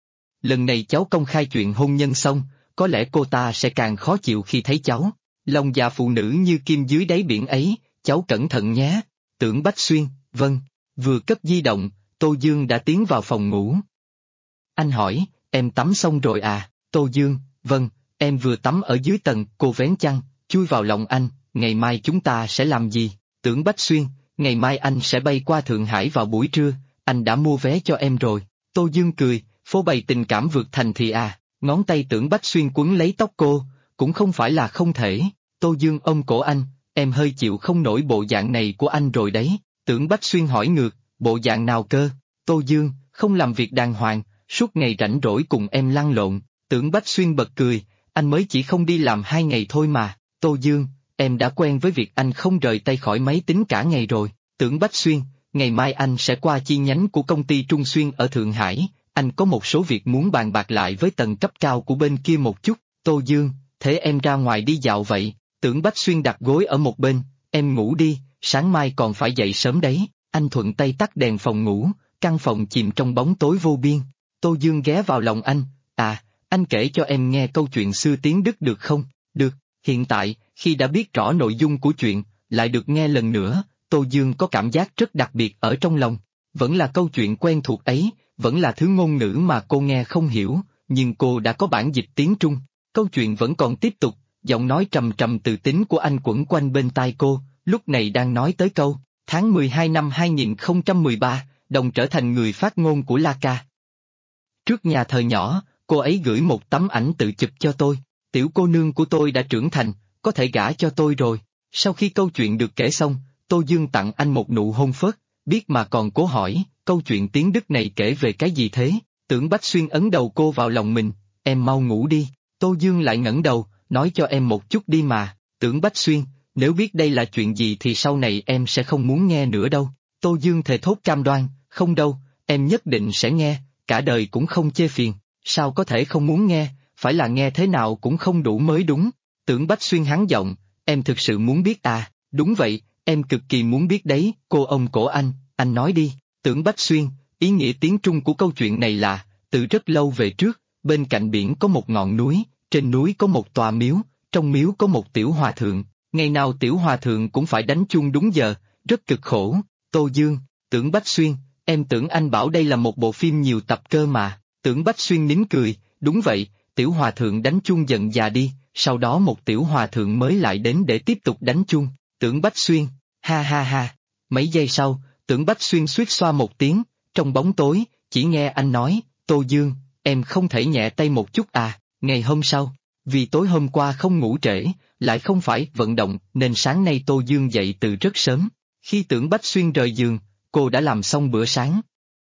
Lần này cháu công khai chuyện hôn nhân xong, có lẽ cô ta sẽ càng khó chịu khi thấy cháu. Lòng dạ phụ nữ như kim dưới đáy biển ấy, cháu cẩn thận nhé. Tưởng Bách Xuyên, vâng. Vừa cất di động, Tô Dương đã tiến vào phòng ngủ. Anh hỏi, em tắm xong rồi à? Tô Dương, vâng, em vừa tắm ở dưới tầng. Cô vén chăn, chui vào lòng anh, ngày mai chúng ta sẽ làm gì? Tưởng Bách Xuyên, ngày mai anh sẽ bay qua Thượng Hải vào buổi trưa, anh đã mua vé cho em rồi. Tô Dương cười, phô bày tình cảm vượt thành thì à, ngón tay Tưởng Bách Xuyên quấn lấy tóc cô, cũng không phải là không thể. Tô Dương ôm cổ anh, em hơi chịu không nổi bộ dạng này của anh rồi đấy. Tưởng Bách Xuyên hỏi ngược, bộ dạng nào cơ? Tô Dương, không làm việc đàng hoàng, suốt ngày rảnh rỗi cùng em lăn lộn. Tưởng Bách Xuyên bật cười, anh mới chỉ không đi làm 2 ngày thôi mà. Tô Dương, em đã quen với việc anh không rời tay khỏi máy tính cả ngày rồi. Tưởng Bách Xuyên, ngày mai anh sẽ qua chi nhánh của công ty Trung Xuyên ở Thượng Hải, anh có một số việc muốn bàn bạc lại với tầng cấp cao của bên kia một chút. Tô Dương, thế em ra ngoài đi dạo vậy? Tưởng Bách Xuyên đặt gối ở một bên, em ngủ đi, sáng mai còn phải dậy sớm đấy. Anh thuận tay tắt đèn phòng ngủ, căn phòng chìm trong bóng tối vô biên. Tô Dương ghé vào lòng anh, anh kể cho em nghe câu chuyện xưa tiếng Đức được không? Được, hiện tại, khi đã biết rõ nội dung của chuyện, lại được nghe lần nữa, Tô Dương có cảm giác rất đặc biệt ở trong lòng. Vẫn là câu chuyện quen thuộc ấy, vẫn là thứ ngôn ngữ mà cô nghe không hiểu, nhưng cô đã có bản dịch tiếng Trung. Câu chuyện vẫn còn tiếp tục, giọng nói trầm trầm từ tính của anh quẩn quanh bên tai cô, lúc này đang nói tới câu, tháng 12 năm 2013, Đồng trở thành người phát ngôn của Laca. Trước nhà thờ nhỏ, cô ấy gửi một tấm ảnh tự chụp cho tôi, tiểu cô nương của tôi đã trưởng thành, có thể gả cho tôi rồi. Sau khi câu chuyện được kể xong, Tô Dương tặng anh một nụ hôn phớt, biết mà còn cố hỏi, câu chuyện tiếng Đức này kể về cái gì thế? Tưởng Bách Xuyên ấn đầu cô vào lòng mình, em mau ngủ đi. Tô Dương lại ngẩng đầu, nói cho em một chút đi mà. Tưởng Bách Xuyên, nếu biết đây là chuyện gì thì sau này em sẽ không muốn nghe nữa đâu. Tô Dương thề thốt cam đoan, không đâu, em nhất định sẽ nghe, cả đời cũng không chê phiền. Sao có thể không muốn nghe, phải là nghe thế nào cũng không đủ mới đúng. Tưởng Bách Xuyên hắn giọng, em thực sự muốn biết à? Đúng vậy, em cực kỳ muốn biết đấy. Cô ôm cổ anh nói đi. Tưởng Bách Xuyên, ý nghĩa tiếng Trung của câu chuyện này là, từ rất lâu về trước, bên cạnh biển có một ngọn núi, trên núi có một tòa miếu, trong miếu có một tiểu hòa thượng, ngày nào tiểu hòa thượng cũng phải đánh chuông đúng giờ, rất cực khổ. Tô Dương, Tưởng Bách Xuyên, em tưởng anh bảo đây là một bộ phim nhiều tập cơ mà. Tưởng Bách Xuyên nín cười, đúng vậy, tiểu hòa thượng đánh chuông dần già đi, sau đó một tiểu hòa thượng mới lại đến để tiếp tục đánh chuông. Tưởng Bách Xuyên, ha ha ha. Mấy giây sau, Tưởng Bách Xuyên suýt xoa một tiếng, trong bóng tối, chỉ nghe anh nói, Tô Dương, em không thể nhẹ tay một chút à? Ngày hôm sau, vì tối hôm qua không ngủ trễ, lại không phải vận động nên sáng nay Tô Dương dậy từ rất sớm. Khi Tưởng Bách Xuyên rời giường, cô đã làm xong bữa sáng.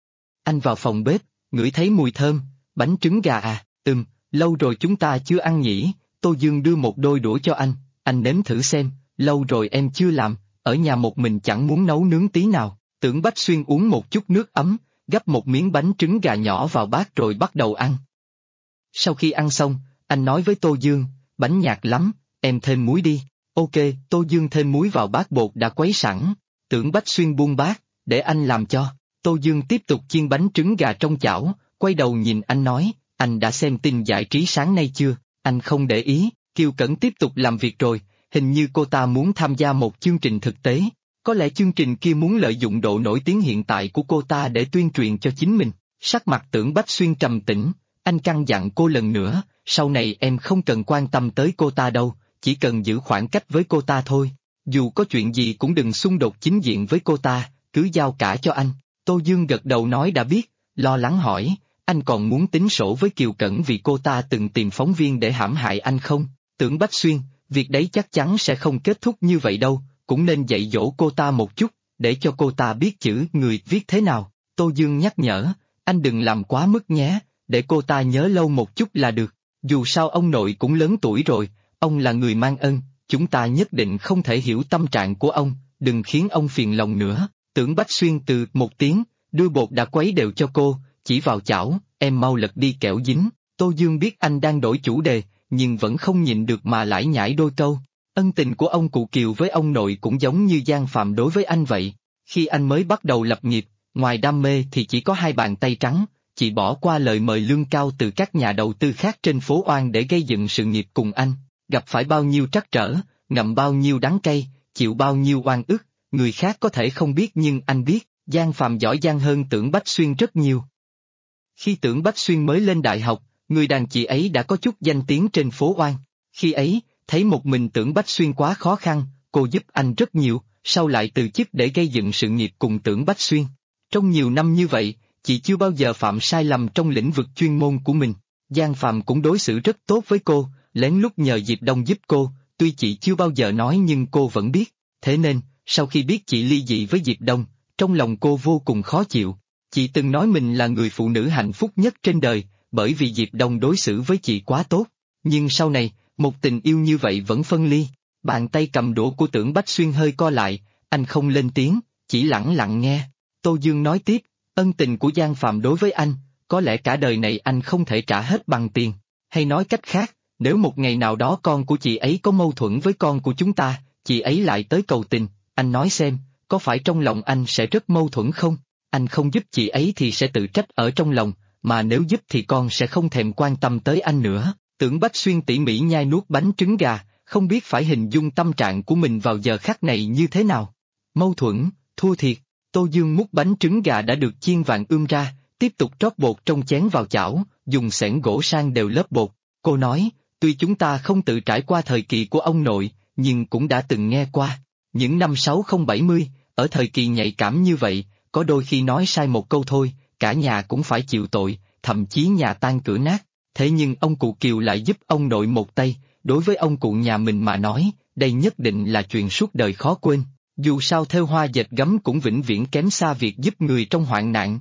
Anh vào phòng bếp, ngửi thấy mùi thơm, bánh trứng gà à? Lâu rồi chúng ta chưa ăn nhỉ? Tô Dương đưa một đôi đũa cho anh nếm thử xem, lâu rồi em chưa làm, ở nhà một mình chẳng muốn nấu nướng tí nào. Tưởng Bách Xuyên uống một chút nước ấm, gắp một miếng bánh trứng gà nhỏ vào bát rồi bắt đầu ăn. Sau khi ăn xong, anh nói với Tô Dương, bánh nhạt lắm, em thêm muối đi. Ok, Tô Dương thêm muối vào bát bột đã quấy sẵn. Tưởng Bách Xuyên buông bát, để anh làm cho. Tô Dương tiếp tục chiên bánh trứng gà trong chảo, quay đầu nhìn anh nói, anh đã xem tin giải trí sáng nay chưa? Anh không để ý. Kiều Cẩn tiếp tục làm việc rồi, hình như cô ta muốn tham gia một chương trình thực tế. Có lẽ chương trình kia muốn lợi dụng độ nổi tiếng hiện tại của cô ta để tuyên truyền cho chính mình. Sắc mặt Tưởng Bách Xuyên trầm tĩnh, anh căn dặn cô lần nữa, sau này em không cần quan tâm tới cô ta đâu, chỉ cần giữ khoảng cách với cô ta thôi. Dù có chuyện gì cũng đừng xung đột chính diện với cô ta, cứ giao cả cho anh. Tô Dương gật đầu nói đã biết, lo lắng hỏi, anh còn muốn tính sổ với Kiều Cẩn vì cô ta từng tìm phóng viên để hãm hại anh không? Tưởng Bách Xuyên, việc đấy chắc chắn sẽ không kết thúc như vậy đâu, cũng nên dạy dỗ cô ta một chút, để cho cô ta biết chữ người viết thế nào. Tô Dương nhắc nhở, anh đừng làm quá mức nhé, để cô ta nhớ lâu một chút là được. Dù sao ông nội cũng lớn tuổi rồi, ông là người mang ân, chúng ta nhất định không thể hiểu tâm trạng của ông, đừng khiến ông phiền lòng nữa. Tưởng Bách Xuyên từ một tiếng, đưa bột đã quấy đều cho cô, chỉ vào chảo, em mau lật đi kẻo dính. Tô Dương biết anh đang đổi chủ đề, nhưng vẫn không nhịn được mà lải nhải đôi câu. Ân tình của ông cụ Kiều với ông nội cũng giống như Giang Phạm đối với anh vậy. Khi anh mới bắt đầu lập nghiệp, ngoài đam mê thì chỉ có hai bàn tay trắng, chỉ bỏ qua lời mời lương cao từ các nhà đầu tư khác trên phố Oan để gây dựng sự nghiệp cùng anh. Gặp phải bao nhiêu trắc trở, ngậm bao nhiêu đắng cay, chịu bao nhiêu oan ức, người khác có thể không biết nhưng anh biết, Giang Phạm giỏi giang hơn Tưởng Bách Xuyên rất nhiều. Khi Tưởng Bách Xuyên mới lên đại học, người đàn chị ấy đã có chút danh tiếng trên phố Oan. Khi ấy, thấy một mình Tưởng Bách Xuyên quá khó khăn, cô giúp anh rất nhiều, sau lại từ chức để gây dựng sự nghiệp cùng Tưởng Bách Xuyên. Trong nhiều năm như vậy, chị chưa bao giờ phạm sai lầm trong lĩnh vực chuyên môn của mình. Giang Phạm cũng đối xử rất tốt với cô, lén lút nhờ Diệp Đông giúp cô, tuy chị chưa bao giờ nói nhưng cô vẫn biết. Thế nên, sau khi biết chị ly dị với Diệp Đông, trong lòng cô vô cùng khó chịu. Chị từng nói mình là người phụ nữ hạnh phúc nhất trên đời, bởi vì Diệp Đông đối xử với chị quá tốt. Nhưng sau này, một tình yêu như vậy vẫn phân ly. Bàn tay cầm đũa của Tưởng Bách Xuyên hơi co lại, anh không lên tiếng, chỉ lẳng lặng nghe. Tô Dương nói tiếp, ân tình của Giang Phạm đối với anh, có lẽ cả đời này anh không thể trả hết bằng tiền. Hay nói cách khác, nếu một ngày nào đó con của chị ấy có mâu thuẫn với con của chúng ta, chị ấy lại tới cầu tình, anh nói xem, có phải trong lòng anh sẽ rất mâu thuẫn không? Anh không giúp chị ấy thì sẽ tự trách ở trong lòng, mà nếu giúp thì con sẽ không thèm quan tâm tới anh nữa. Tưởng Bách Xuyên tỉ mỉ nhai nuốt bánh trứng gà, không biết phải hình dung tâm trạng của mình vào giờ khắc này như thế nào. Mâu thuẫn, thua thiệt. Tô Dương múc bánh trứng gà đã được chiên vàng ra, tiếp tục trót bột trong chén vào chảo, dùng xẻng gỗ sang đều lớp bột. Cô nói, tuy chúng ta không tự trải qua thời kỳ của ông nội, nhưng cũng đã từng nghe qua. Những năm 60-70, ở thời kỳ nhạy cảm như vậy, có đôi khi nói sai một câu thôi, cả nhà cũng phải chịu tội, thậm chí nhà tan cửa nát. Thế nhưng ông cụ Kiều lại giúp ông nội một tay, đối với ông cụ nhà mình mà nói, đây nhất định là chuyện suốt đời khó quên. Dù sao thêu hoa dệt gấm cũng vĩnh viễn kém xa việc giúp người trong hoạn nạn.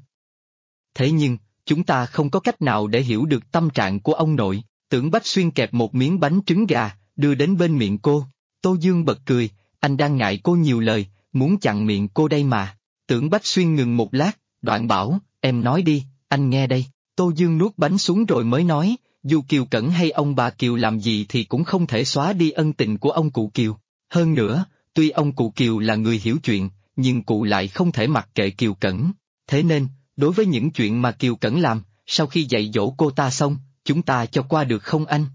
Thế nhưng, chúng ta không có cách nào để hiểu được tâm trạng của ông nội. Tưởng Bách Xuyên kẹp một miếng bánh trứng gà, đưa đến bên miệng cô. Tô Dương bật cười, anh đang ngại cô nhiều lời, muốn chặn miệng cô đây mà. Tưởng Bách Xuyên ngừng một lát, đoạn bảo, em nói đi, anh nghe đây. Tô Dương nuốt bánh xuống rồi mới nói, dù Kiều Cẩn hay ông bà Kiều làm gì thì cũng không thể xóa đi ân tình của ông cụ Kiều. Hơn nữa, tuy ông cụ Kiều là người hiểu chuyện, nhưng cụ lại không thể mặc kệ Kiều Cẩn. Thế nên, đối với những chuyện mà Kiều Cẩn làm, sau khi dạy dỗ cô ta xong, chúng ta cho qua được không anh?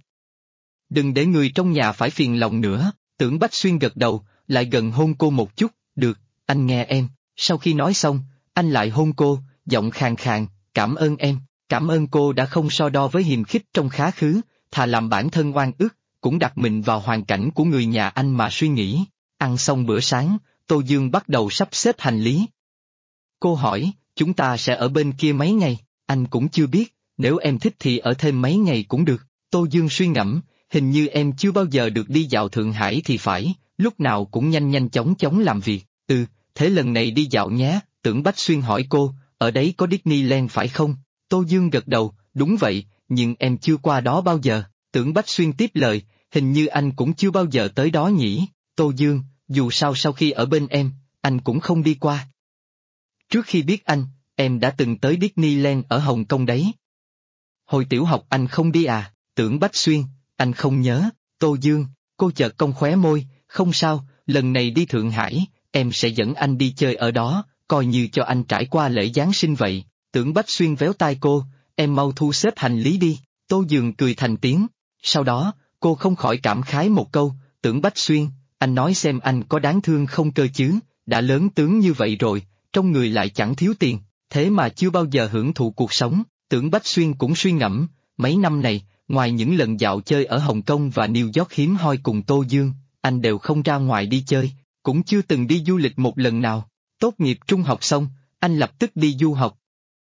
Đừng để người trong nhà phải phiền lòng nữa. Tưởng Bách Xuyên gật đầu, lại gần hôn cô một chút, được, anh nghe em. Sau khi nói xong, anh lại hôn cô, giọng khàn khàn, cảm ơn em, cảm ơn cô đã không so đo với hiềm khích trong quá khứ, thà làm bản thân oan ức, cũng đặt mình vào hoàn cảnh của người nhà anh mà suy nghĩ. Ăn xong bữa sáng, Tô Dương bắt đầu sắp xếp hành lý. Cô hỏi, chúng ta sẽ ở bên kia mấy ngày? Anh cũng chưa biết, nếu em thích thì ở thêm mấy ngày cũng được. Tô Dương suy ngẫm, hình như em chưa bao giờ được đi dạo Thượng Hải thì phải, lúc nào cũng nhanh nhanh chóng chóng làm việc. Thế lần này đi dạo nhé. Tưởng Bách Xuyên hỏi cô, ở đấy có Disneyland phải không? Tô Dương gật đầu, đúng vậy, nhưng em chưa qua đó bao giờ. Tưởng Bách Xuyên tiếp lời, hình như anh cũng chưa bao giờ tới đó nhỉ? Tô Dương, dù sao sau khi ở bên em, anh cũng không đi qua. Trước khi biết anh, em đã từng tới Disneyland ở Hồng Kông đấy. Hồi tiểu học anh không đi à? Tưởng Bách Xuyên, anh không nhớ. Tô Dương, cô chợt cong khóe môi, không sao, lần này đi Thượng Hải, em sẽ dẫn anh đi chơi ở đó, coi như cho anh trải qua lễ Giáng sinh vậy. Tưởng Bách Xuyên véo tai cô, em mau thu xếp hành lý đi. Tô Dương cười thành tiếng. Sau đó, cô không khỏi cảm khái một câu, Tưởng Bách Xuyên, anh nói xem anh có đáng thương không cơ chứ, đã lớn tướng như vậy rồi, trong người lại chẳng thiếu tiền, thế mà chưa bao giờ hưởng thụ cuộc sống. Tưởng Bách Xuyên cũng suy ngẫm, mấy năm này, ngoài những lần dạo chơi ở Hồng Kông và New York hiếm hoi cùng Tô Dương, anh đều không ra ngoài đi chơi, cũng chưa từng đi du lịch một lần nào. Tốt nghiệp trung học xong, anh lập tức đi du học.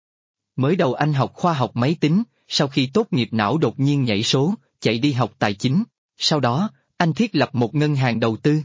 Mới đầu anh học khoa học máy tính, sau khi tốt nghiệp não đột nhiên nhảy số, chạy đi học tài chính. Sau đó, anh thiết lập một ngân hàng đầu tư.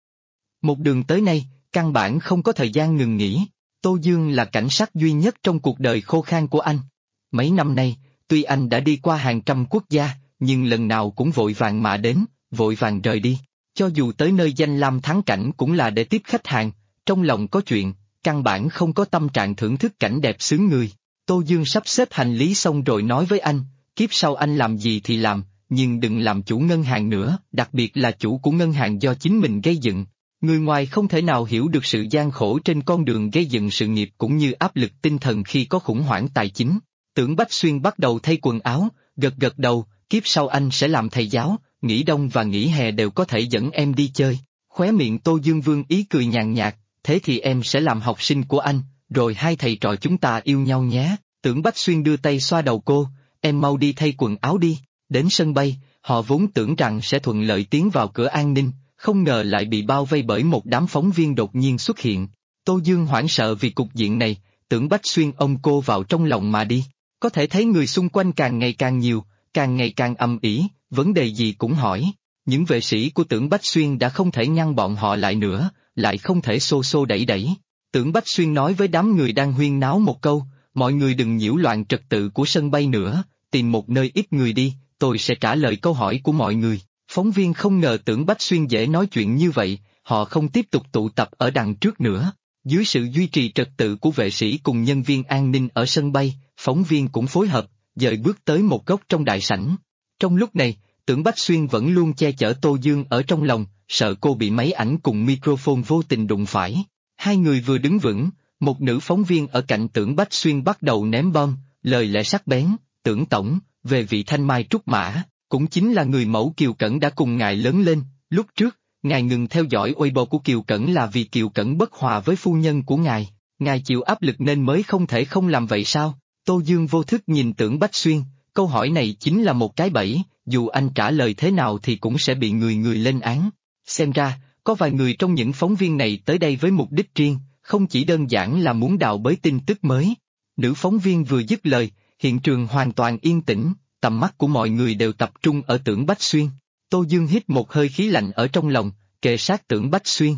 Một đường tới nay, căn bản không có thời gian ngừng nghỉ. Tô Dương là cảnh sát duy nhất trong cuộc đời khô khan của anh. Mấy năm nay, tuy anh đã đi qua hàng trăm quốc gia, nhưng lần nào cũng vội vàng mà đến, vội vàng rời đi. Cho dù tới nơi danh lam thắng cảnh cũng là để tiếp khách hàng, trong lòng có chuyện, căn bản không có tâm trạng thưởng thức cảnh đẹp xứ người. Tô Dương sắp xếp hành lý xong rồi nói với anh, kiếp sau anh làm gì thì làm, nhưng đừng làm chủ ngân hàng nữa, đặc biệt là chủ của ngân hàng do chính mình gây dựng. Người ngoài không thể nào hiểu được sự gian khổ trên con đường gây dựng sự nghiệp cũng như áp lực tinh thần khi có khủng hoảng tài chính. Tưởng Bách Xuyên bắt đầu thay quần áo, gật gật đầu, kiếp sau anh sẽ làm thầy giáo, nghỉ đông và nghỉ hè đều có thể dẫn em đi chơi. Khóe miệng Tô Dương vương ý cười nhàn nhạt, thế thì em sẽ làm học sinh của anh, rồi hai thầy trò chúng ta yêu nhau nhé. Tưởng Bách Xuyên đưa tay xoa đầu cô, em mau đi thay quần áo đi. Đến sân bay, họ vốn tưởng rằng sẽ thuận lợi tiến vào cửa an ninh, không ngờ lại bị bao vây bởi một đám phóng viên đột nhiên xuất hiện. Tô Dương hoảng sợ vì cục diện này, Tưởng Bách Xuyên ôm cô vào trong lòng mà đi. Có thể thấy người xung quanh càng ngày càng nhiều, càng ngày càng âm ỉ, vấn đề gì cũng hỏi. Những vệ sĩ của Tưởng Bách Xuyên đã không thể ngăn bọn họ lại nữa, lại không thể xô xô đẩy đẩy. Tưởng Bách Xuyên nói với đám người đang huyên náo một câu, mọi người đừng nhiễu loạn trật tự của sân bay nữa, tìm một nơi ít người đi, tôi sẽ trả lời câu hỏi của mọi người. Phóng viên không ngờ Tưởng Bách Xuyên dễ nói chuyện như vậy, họ không tiếp tục tụ tập ở đằng trước nữa. Dưới sự duy trì trật tự của vệ sĩ cùng nhân viên an ninh ở sân bay, phóng viên cũng phối hợp, dời bước tới một góc trong đại sảnh. Trong lúc này, Tưởng Bách Xuyên vẫn luôn che chở Tô Dương ở trong lòng, sợ cô bị máy ảnh cùng microphone vô tình đụng phải. Hai người vừa đứng vững, một nữ phóng viên ở cạnh Tưởng Bách Xuyên bắt đầu ném bom, lời lẽ sắc bén, Tưởng tổng, về vị Thanh Mai Trúc Mã, cũng chính là người mẫu Kiều Cẩn đã cùng ngài lớn lên, lúc trước, ngài ngừng theo dõi Weibo của Kiều Cẩn là vì Kiều Cẩn bất hòa với phu nhân của ngài chịu áp lực nên mới không thể không làm vậy sao? Tô Dương vô thức nhìn Tưởng Bách Xuyên, câu hỏi này chính là một cái bẫy, dù anh trả lời thế nào thì cũng sẽ bị người người lên án. Xem ra, có vài người trong những phóng viên này tới đây với mục đích riêng, không chỉ đơn giản là muốn đào bới tin tức mới. Nữ phóng viên vừa dứt lời, hiện trường hoàn toàn yên tĩnh, tầm mắt của mọi người đều tập trung ở Tưởng Bách Xuyên. Tô Dương hít một hơi khí lạnh ở trong lòng, kề sát Tưởng Bách Xuyên.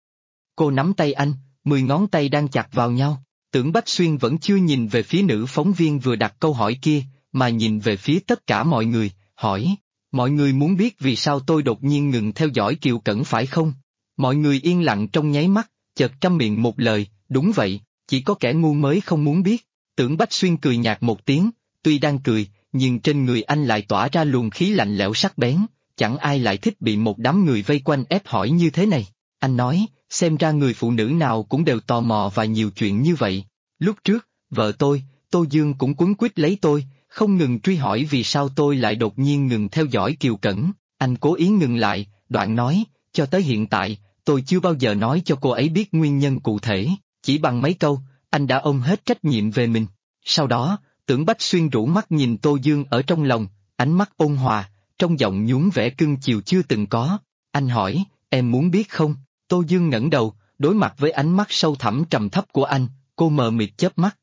Cô nắm tay anh, 10 ngón tay đang chặt vào nhau. Tưởng Bách Xuyên vẫn chưa nhìn về phía nữ phóng viên vừa đặt câu hỏi kia, mà nhìn về phía tất cả mọi người, hỏi, mọi người muốn biết vì sao tôi đột nhiên ngừng theo dõi Kiều Cẩn phải không? Mọi người yên lặng trong nháy mắt, chợt trăm miệng một lời, đúng vậy, chỉ có kẻ ngu mới không muốn biết. Tưởng Bách Xuyên cười nhạt một tiếng, tuy đang cười, nhưng trên người anh lại tỏa ra luồng khí lạnh lẽo sắc bén, chẳng ai lại thích bị một đám người vây quanh ép hỏi như thế này. Anh nói, xem ra người phụ nữ nào cũng đều tò mò và nhiều chuyện như vậy. Lúc trước, vợ tôi, Tô Dương cũng quấn quýt lấy tôi, không ngừng truy hỏi vì sao tôi lại đột nhiên ngừng theo dõi Kiều Cẩn. Anh cố ý ngừng lại, đoạn nói, cho tới hiện tại, tôi chưa bao giờ nói cho cô ấy biết nguyên nhân cụ thể, chỉ bằng mấy câu, anh đã ôm hết trách nhiệm về mình. Sau đó, Tưởng Bách Xuyên rũ mắt nhìn Tô Dương ở trong lòng, ánh mắt ôn hòa, trong giọng nhuốm vẻ cưng chiều chưa từng có. Anh hỏi, em muốn biết không? Tô Dương ngẩng đầu, đối mặt với ánh mắt sâu thẳm trầm thấp của anh, cô mờ mịt chớp mắt,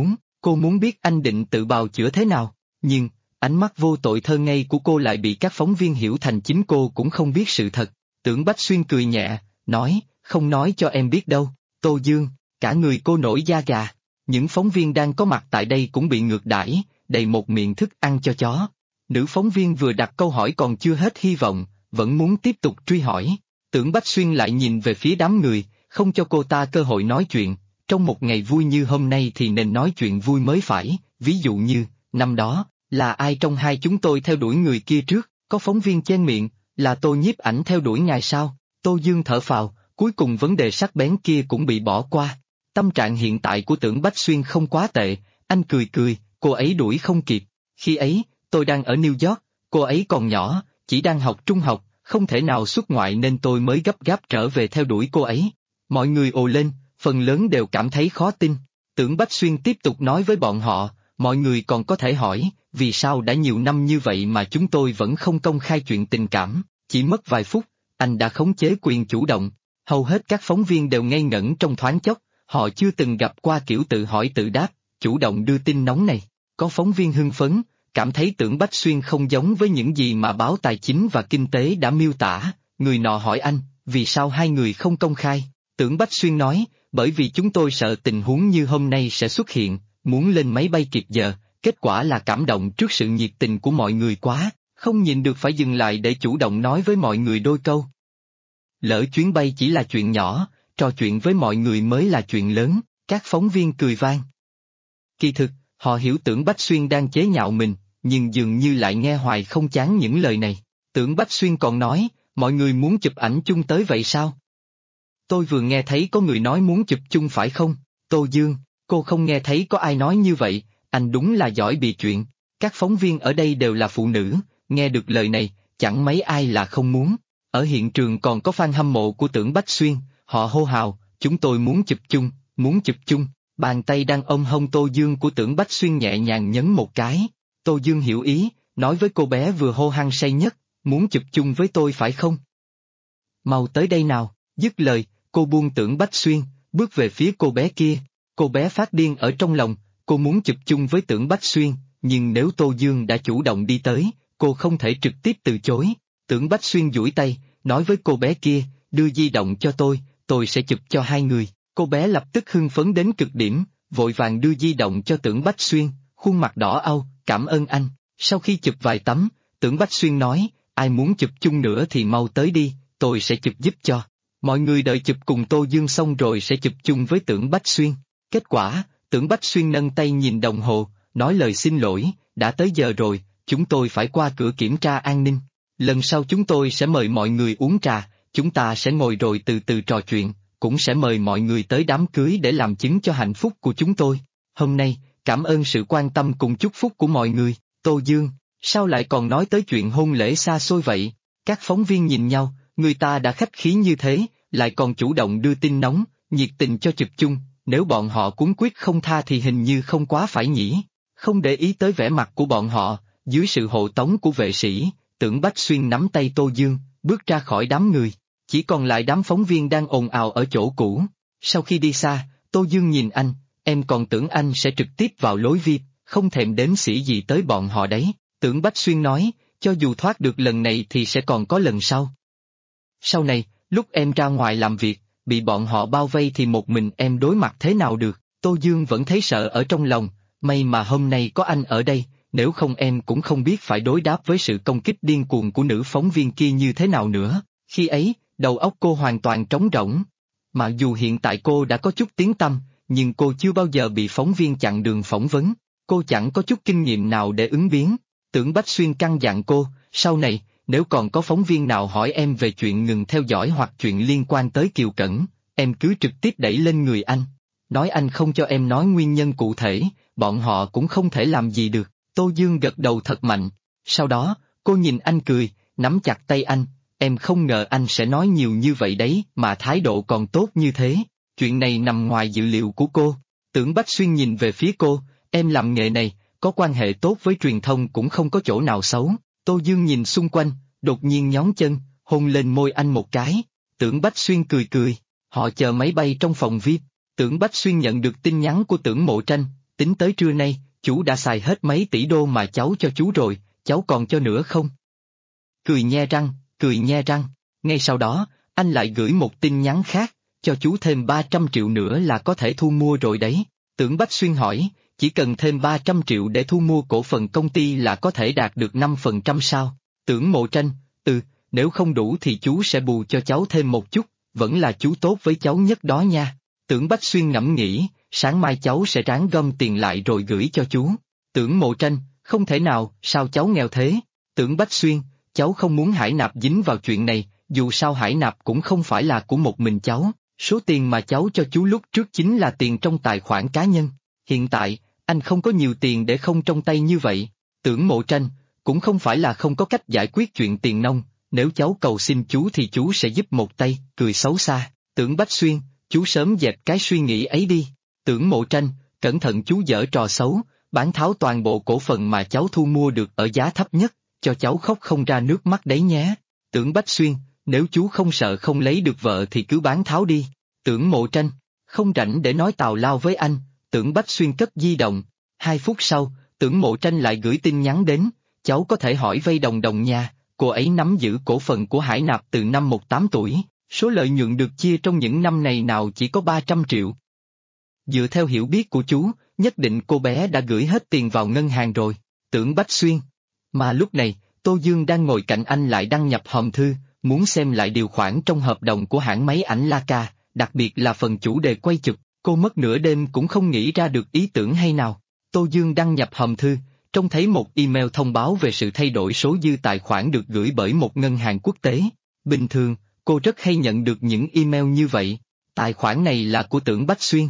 cô muốn biết anh định tự bào chữa thế nào, nhưng, ánh mắt vô tội thơ ngây của cô lại bị các phóng viên hiểu thành chính cô cũng không biết sự thật. Tưởng Bách Xuyên cười nhẹ, nói, không nói cho em biết đâu. Tô Dương, cả người cô nổi da gà. Những phóng viên đang có mặt tại đây cũng bị ngược đãi, đầy một miệng thức ăn cho chó. Nữ phóng viên vừa đặt câu hỏi còn chưa hết hy vọng, vẫn muốn tiếp tục truy hỏi. Tưởng Bách Xuyên lại nhìn về phía đám người, không cho cô ta cơ hội nói chuyện, trong một ngày vui như hôm nay thì nên nói chuyện vui mới phải, ví dụ như, năm đó, là ai trong hai chúng tôi theo đuổi người kia trước, có phóng viên chen miệng, là Tô Nhiếp Ảnh theo đuổi ngài sao, Tô Dương thở phào, cuối cùng vấn đề sắc bén kia cũng bị bỏ qua. Tâm trạng hiện tại của Tưởng Bách Xuyên không quá tệ, anh cười cười, cô ấy đuổi không kịp, khi ấy, tôi đang ở New York, cô ấy còn nhỏ, chỉ đang học trung học, không thể nào xuất ngoại nên tôi mới gấp gáp trở về theo đuổi cô ấy. Mọi người ồ lên, phần lớn đều cảm thấy khó tin. Tưởng Bách Xuyên tiếp tục nói với bọn họ, mọi người còn có thể hỏi, vì sao đã nhiều năm như vậy mà chúng tôi vẫn không công khai chuyện tình cảm, chỉ mất vài phút, anh đã khống chế quyền chủ động. Hầu hết các phóng viên đều ngây ngẩn trong thoáng chốc, họ chưa từng gặp qua kiểu tự hỏi tự đáp, chủ động đưa tin nóng này. Có phóng viên hưng phấn, cảm thấy Tưởng Bách Xuyên không giống với những gì mà báo Tài chính và Kinh tế đã miêu tả, người nọ hỏi anh, vì sao hai người không công khai? Tưởng Bách Xuyên nói, bởi vì chúng tôi sợ tình huống như hôm nay sẽ xuất hiện, muốn lên máy bay kịp giờ, kết quả là cảm động trước sự nhiệt tình của mọi người quá, không nhìn được phải dừng lại để chủ động nói với mọi người đôi câu. Lỡ chuyến bay chỉ là chuyện nhỏ, trò chuyện với mọi người mới là chuyện lớn, các phóng viên cười vang. Kỳ thực, họ hiểu Tưởng Bách Xuyên đang chế nhạo mình, nhưng dường như lại nghe hoài không chán những lời này. Tưởng Bách Xuyên còn nói, mọi người muốn chụp ảnh chung tới vậy sao? Tôi vừa nghe thấy có người nói muốn chụp chung phải không? Tô Dương, cô không nghe thấy có ai nói như vậy, anh đúng là giỏi bịa chuyện. Các phóng viên ở đây đều là phụ nữ, nghe được lời này, chẳng mấy ai là không muốn. Ở hiện trường còn có fan hâm mộ của Tưởng Bách Xuyên, họ hô hào, chúng tôi muốn chụp chung, muốn chụp chung. Bàn tay đang ôm hông Tô Dương của Tưởng Bách Xuyên nhẹ nhàng nhấn một cái. Tô Dương hiểu ý, nói với cô bé vừa hô hăng say nhất, muốn chụp chung với tôi phải không? Mau tới đây nào, dứt lời, cô buông Tưởng Bách Xuyên, bước về phía cô bé kia. Cô bé phát điên ở trong lòng, cô muốn chụp chung với Tưởng Bách Xuyên, nhưng nếu Tô Dương đã chủ động đi tới, cô không thể trực tiếp từ chối. Tưởng Bách Xuyên duỗi tay, nói với cô bé kia, đưa di động cho tôi sẽ chụp cho hai người. Cô bé lập tức hưng phấn đến cực điểm, vội vàng đưa di động cho Tưởng Bách Xuyên, khuôn mặt đỏ au, cảm ơn anh. Sau khi chụp vài tấm, Tưởng Bách Xuyên nói, ai muốn chụp chung nữa thì mau tới đi, tôi sẽ chụp giúp cho. Mọi người đợi chụp cùng Tô Dương xong rồi sẽ chụp chung với Tưởng Bách Xuyên. Kết quả, Tưởng Bách Xuyên nâng tay nhìn đồng hồ, nói lời xin lỗi, đã tới giờ rồi, chúng tôi phải qua cửa kiểm tra an ninh. Lần sau chúng tôi sẽ mời mọi người uống trà, chúng ta sẽ ngồi rồi từ từ trò chuyện, cũng sẽ mời mọi người tới đám cưới để làm chứng cho hạnh phúc của chúng tôi. Hôm nay, cảm ơn sự quan tâm cùng chúc phúc của mọi người. Tô Dương, sao lại còn nói tới chuyện hôn lễ xa xôi vậy? Các phóng viên nhìn nhau, người ta đã khách khí như thế, lại còn chủ động đưa tin nóng, nhiệt tình cho chụp chung, nếu bọn họ cuống quyết không tha thì hình như không quá phải nhỉ. Không để ý tới vẻ mặt của bọn họ, dưới sự hộ tống của vệ sĩ, Tưởng Bách Xuyên nắm tay Tô Dương, bước ra khỏi đám người. Chỉ còn lại đám phóng viên đang ồn ào ở chỗ cũ. Sau khi đi xa, Tô Dương nhìn anh, em còn tưởng anh sẽ trực tiếp vào lối VIP, không thèm đếm xỉa gì tới bọn họ đấy. Tưởng Bách Xuyên nói, cho dù thoát được lần này thì sẽ còn có lần sau. Sau này, lúc em ra ngoài làm việc, bị bọn họ bao vây thì một mình em đối mặt thế nào được? Tô Dương vẫn thấy sợ ở trong lòng, may mà hôm nay có anh ở đây, nếu không em cũng không biết phải đối đáp với sự công kích điên cuồng của nữ phóng viên kia như thế nào nữa. Khi ấy, đầu óc cô hoàn toàn trống rỗng. Mặc dù hiện tại cô đã có chút tiếng tăm, nhưng cô chưa bao giờ bị phóng viên chặn đường phỏng vấn, cô chẳng có chút kinh nghiệm nào để ứng biến. Tưởng Bách Xuyên căn dặn cô, sau này, nếu còn có phóng viên nào hỏi em về chuyện ngừng theo dõi hoặc chuyện liên quan tới Kiều Cẩn, em cứ trực tiếp đẩy lên người anh. Nói anh không cho em nói nguyên nhân cụ thể, bọn họ cũng không thể làm gì được. Tô Dương gật đầu thật mạnh. Sau đó, cô nhìn anh cười, nắm chặt tay anh. Em không ngờ anh sẽ nói nhiều như vậy đấy mà thái độ còn tốt như thế. Chuyện này nằm ngoài dự liệu của cô. Tưởng Bách Xuyên nhìn về phía cô, em làm nghề này, có quan hệ tốt với truyền thông cũng không có chỗ nào xấu. Tô Dương nhìn xung quanh, đột nhiên nhón chân, hôn lên môi anh một cái. Tưởng Bách Xuyên cười cười, họ chờ máy bay trong phòng VIP. Tưởng Bách Xuyên nhận được tin nhắn của Tưởng Mộ Tranh, tính tới trưa nay, chú đã xài hết mấy tỷ đô mà cháu cho chú rồi, cháu còn cho nữa không? Cười nhe răng, cười nhe răng. Ngay sau đó, anh lại gửi một tin nhắn khác, cho chú thêm 300 triệu nữa là có thể thu mua rồi đấy. Tưởng Bách Xuyên hỏi, chỉ cần thêm 300 triệu để thu mua cổ phần công ty là có thể đạt được 5% sao? Tưởng Mộ Tranh, nếu không đủ thì chú sẽ bù cho cháu thêm một chút, vẫn là chú tốt với cháu nhất đó nha. Tưởng Bách Xuyên ngẫm nghĩ, sáng mai cháu sẽ ráng gom tiền lại rồi gửi cho chú. Tưởng Mộ Tranh, không thể nào, sao cháu nghèo thế? Tưởng Bách Xuyên, cháu không muốn Hải Nạp dính vào chuyện này, dù sao Hải Nạp cũng không phải là của một mình cháu, số tiền mà cháu cho chú lúc trước chính là tiền trong tài khoản cá nhân. Hiện tại, anh không có nhiều tiền để không trong tay như vậy. Tưởng Mộ Tranh, cũng không phải là không có cách giải quyết chuyện tiền nong, nếu cháu cầu xin chú thì chú sẽ giúp một tay, cười xấu xa. Tưởng Bách Xuyên, chú sớm dẹp cái suy nghĩ ấy đi. Tưởng Mộ Tranh, cẩn thận chú giở trò xấu, bán tháo toàn bộ cổ phần mà cháu thu mua được ở giá thấp nhất, cho cháu khóc không ra nước mắt đấy nhé. Tưởng Bách Xuyên, nếu chú không sợ không lấy được vợ thì cứ bán tháo đi. Tưởng Mộ Tranh, không rảnh để nói tào lao với anh. Tưởng Bách Xuyên cất di động. 2 phút sau, Tưởng Mộ Tranh lại gửi tin nhắn đến, cháu có thể hỏi Vây Đồng Đồng nha, cô ấy nắm giữ cổ phần của Hải Nạp từ năm 18 tuổi, số lợi nhuận được chia trong những năm này nào chỉ có 300 triệu. Dựa theo hiểu biết của chú, nhất định cô bé đã gửi hết tiền vào ngân hàng rồi. Tưởng Bách Xuyên. Mà lúc này, Tô Dương đang ngồi cạnh anh lại đăng nhập hòm thư, muốn xem lại điều khoản trong hợp đồng của hãng máy ảnh Leica, đặc biệt là phần chủ đề quay chụp, cô mất nửa đêm cũng không nghĩ ra được ý tưởng hay nào. Tô Dương đăng nhập hòm thư, trông thấy một email thông báo về sự thay đổi số dư tài khoản được gửi bởi một ngân hàng quốc tế. Bình thường, cô rất hay nhận được những email như vậy. Tài khoản này là của Tưởng Bách Xuyên.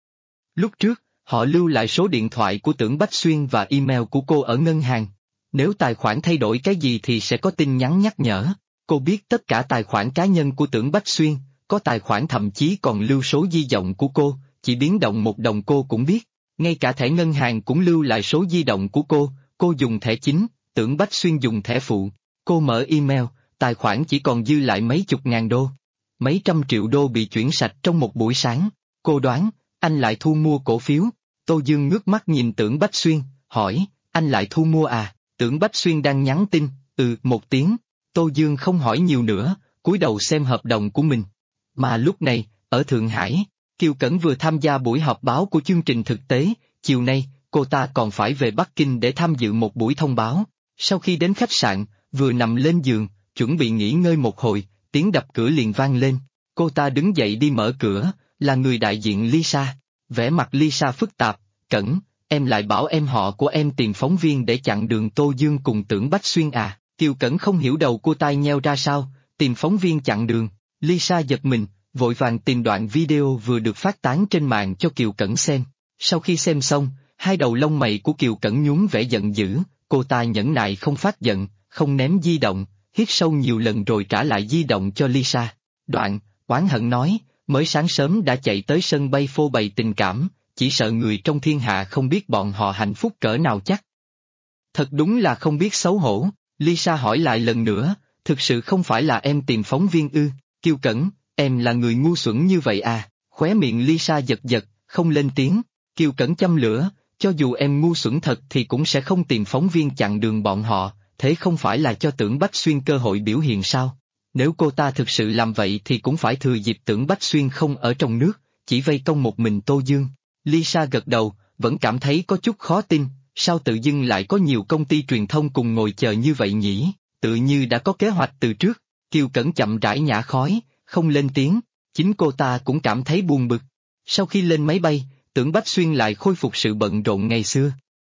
Lúc trước, họ lưu lại số điện thoại của Tưởng Bách Xuyên và email của cô ở ngân hàng. Nếu tài khoản thay đổi cái gì thì sẽ có tin nhắn nhắc nhở. Cô biết tất cả tài khoản cá nhân của Tưởng Bách Xuyên, có tài khoản thậm chí còn lưu số di động của cô, chỉ biến động một đồng cô cũng biết. Ngay cả thẻ ngân hàng cũng lưu lại số di động của cô dùng thẻ chính, Tưởng Bách Xuyên dùng thẻ phụ. Cô mở email, tài khoản chỉ còn dư lại mấy chục ngàn đô. Mấy trăm triệu đô bị chuyển sạch trong một buổi sáng. Cô đoán, anh lại thu mua cổ phiếu. Tô Dương ngước mắt nhìn Tưởng Bách Xuyên, hỏi, anh lại thu mua à? Tưởng Bách Xuyên đang nhắn tin, một tiếng. Tô Dương không hỏi nhiều nữa, cúi đầu xem hợp đồng của mình. Mà lúc này, ở Thượng Hải, Kiều Cẩn vừa tham gia buổi họp báo của chương trình thực tế, chiều nay, cô ta còn phải về Bắc Kinh để tham dự một buổi thông báo. Sau khi đến khách sạn, vừa nằm lên giường, chuẩn bị nghỉ ngơi một hồi, tiếng đập cửa liền vang lên. Cô ta đứng dậy đi mở cửa, là người đại diện Lisa. Vẻ mặt Lisa phức tạp, Cẩn, em lại bảo em họ của em tìm phóng viên để chặn đường Tô Dương cùng Tưởng Bách Xuyên à? Kiều Cẩn không hiểu đầu cô tai nheo ra sao, tìm phóng viên chặn đường. Lisa giật mình, vội vàng tìm đoạn video vừa được phát tán trên mạng cho Kiều Cẩn xem. Sau khi xem xong, hai đầu lông mày của Kiều Cẩn nhún vẻ giận dữ, cô ta nhẫn nại không phát giận, không ném di động, hít sâu nhiều lần rồi trả lại di động cho Lisa. Đoạn, oán hận nói, mới sáng sớm đã chạy tới sân bay phô bày tình cảm, chỉ sợ người trong thiên hạ không biết bọn họ hạnh phúc cỡ nào chắc. Thật đúng là không biết xấu hổ. Lisa hỏi lại lần nữa, thực sự không phải là em tìm phóng viên ư? Kiều Cẩn, em là người ngu xuẩn như vậy à? Khóe miệng Lisa giật giật, không lên tiếng. Kiều Cẩn châm lửa, cho dù em ngu xuẩn thật thì cũng sẽ không tìm phóng viên chặn đường bọn họ, thế không phải là cho Tưởng Bách Xuyên cơ hội biểu hiện sao? Nếu cô ta thực sự làm vậy thì cũng phải thừa dịp Tưởng Bách Xuyên không ở trong nước, chỉ vây công một mình Tô Dương. Lisa gật đầu, vẫn cảm thấy có chút khó tin, sao tự dưng lại có nhiều công ty truyền thông cùng ngồi chờ như vậy nhỉ? Tự như đã có kế hoạch từ trước. Kiều Cẩn chậm rãi nhả khói, không lên tiếng, chính cô ta cũng cảm thấy buồn bực. Sau khi lên máy bay, Tưởng Bách Xuyên lại khôi phục sự bận rộn ngày xưa.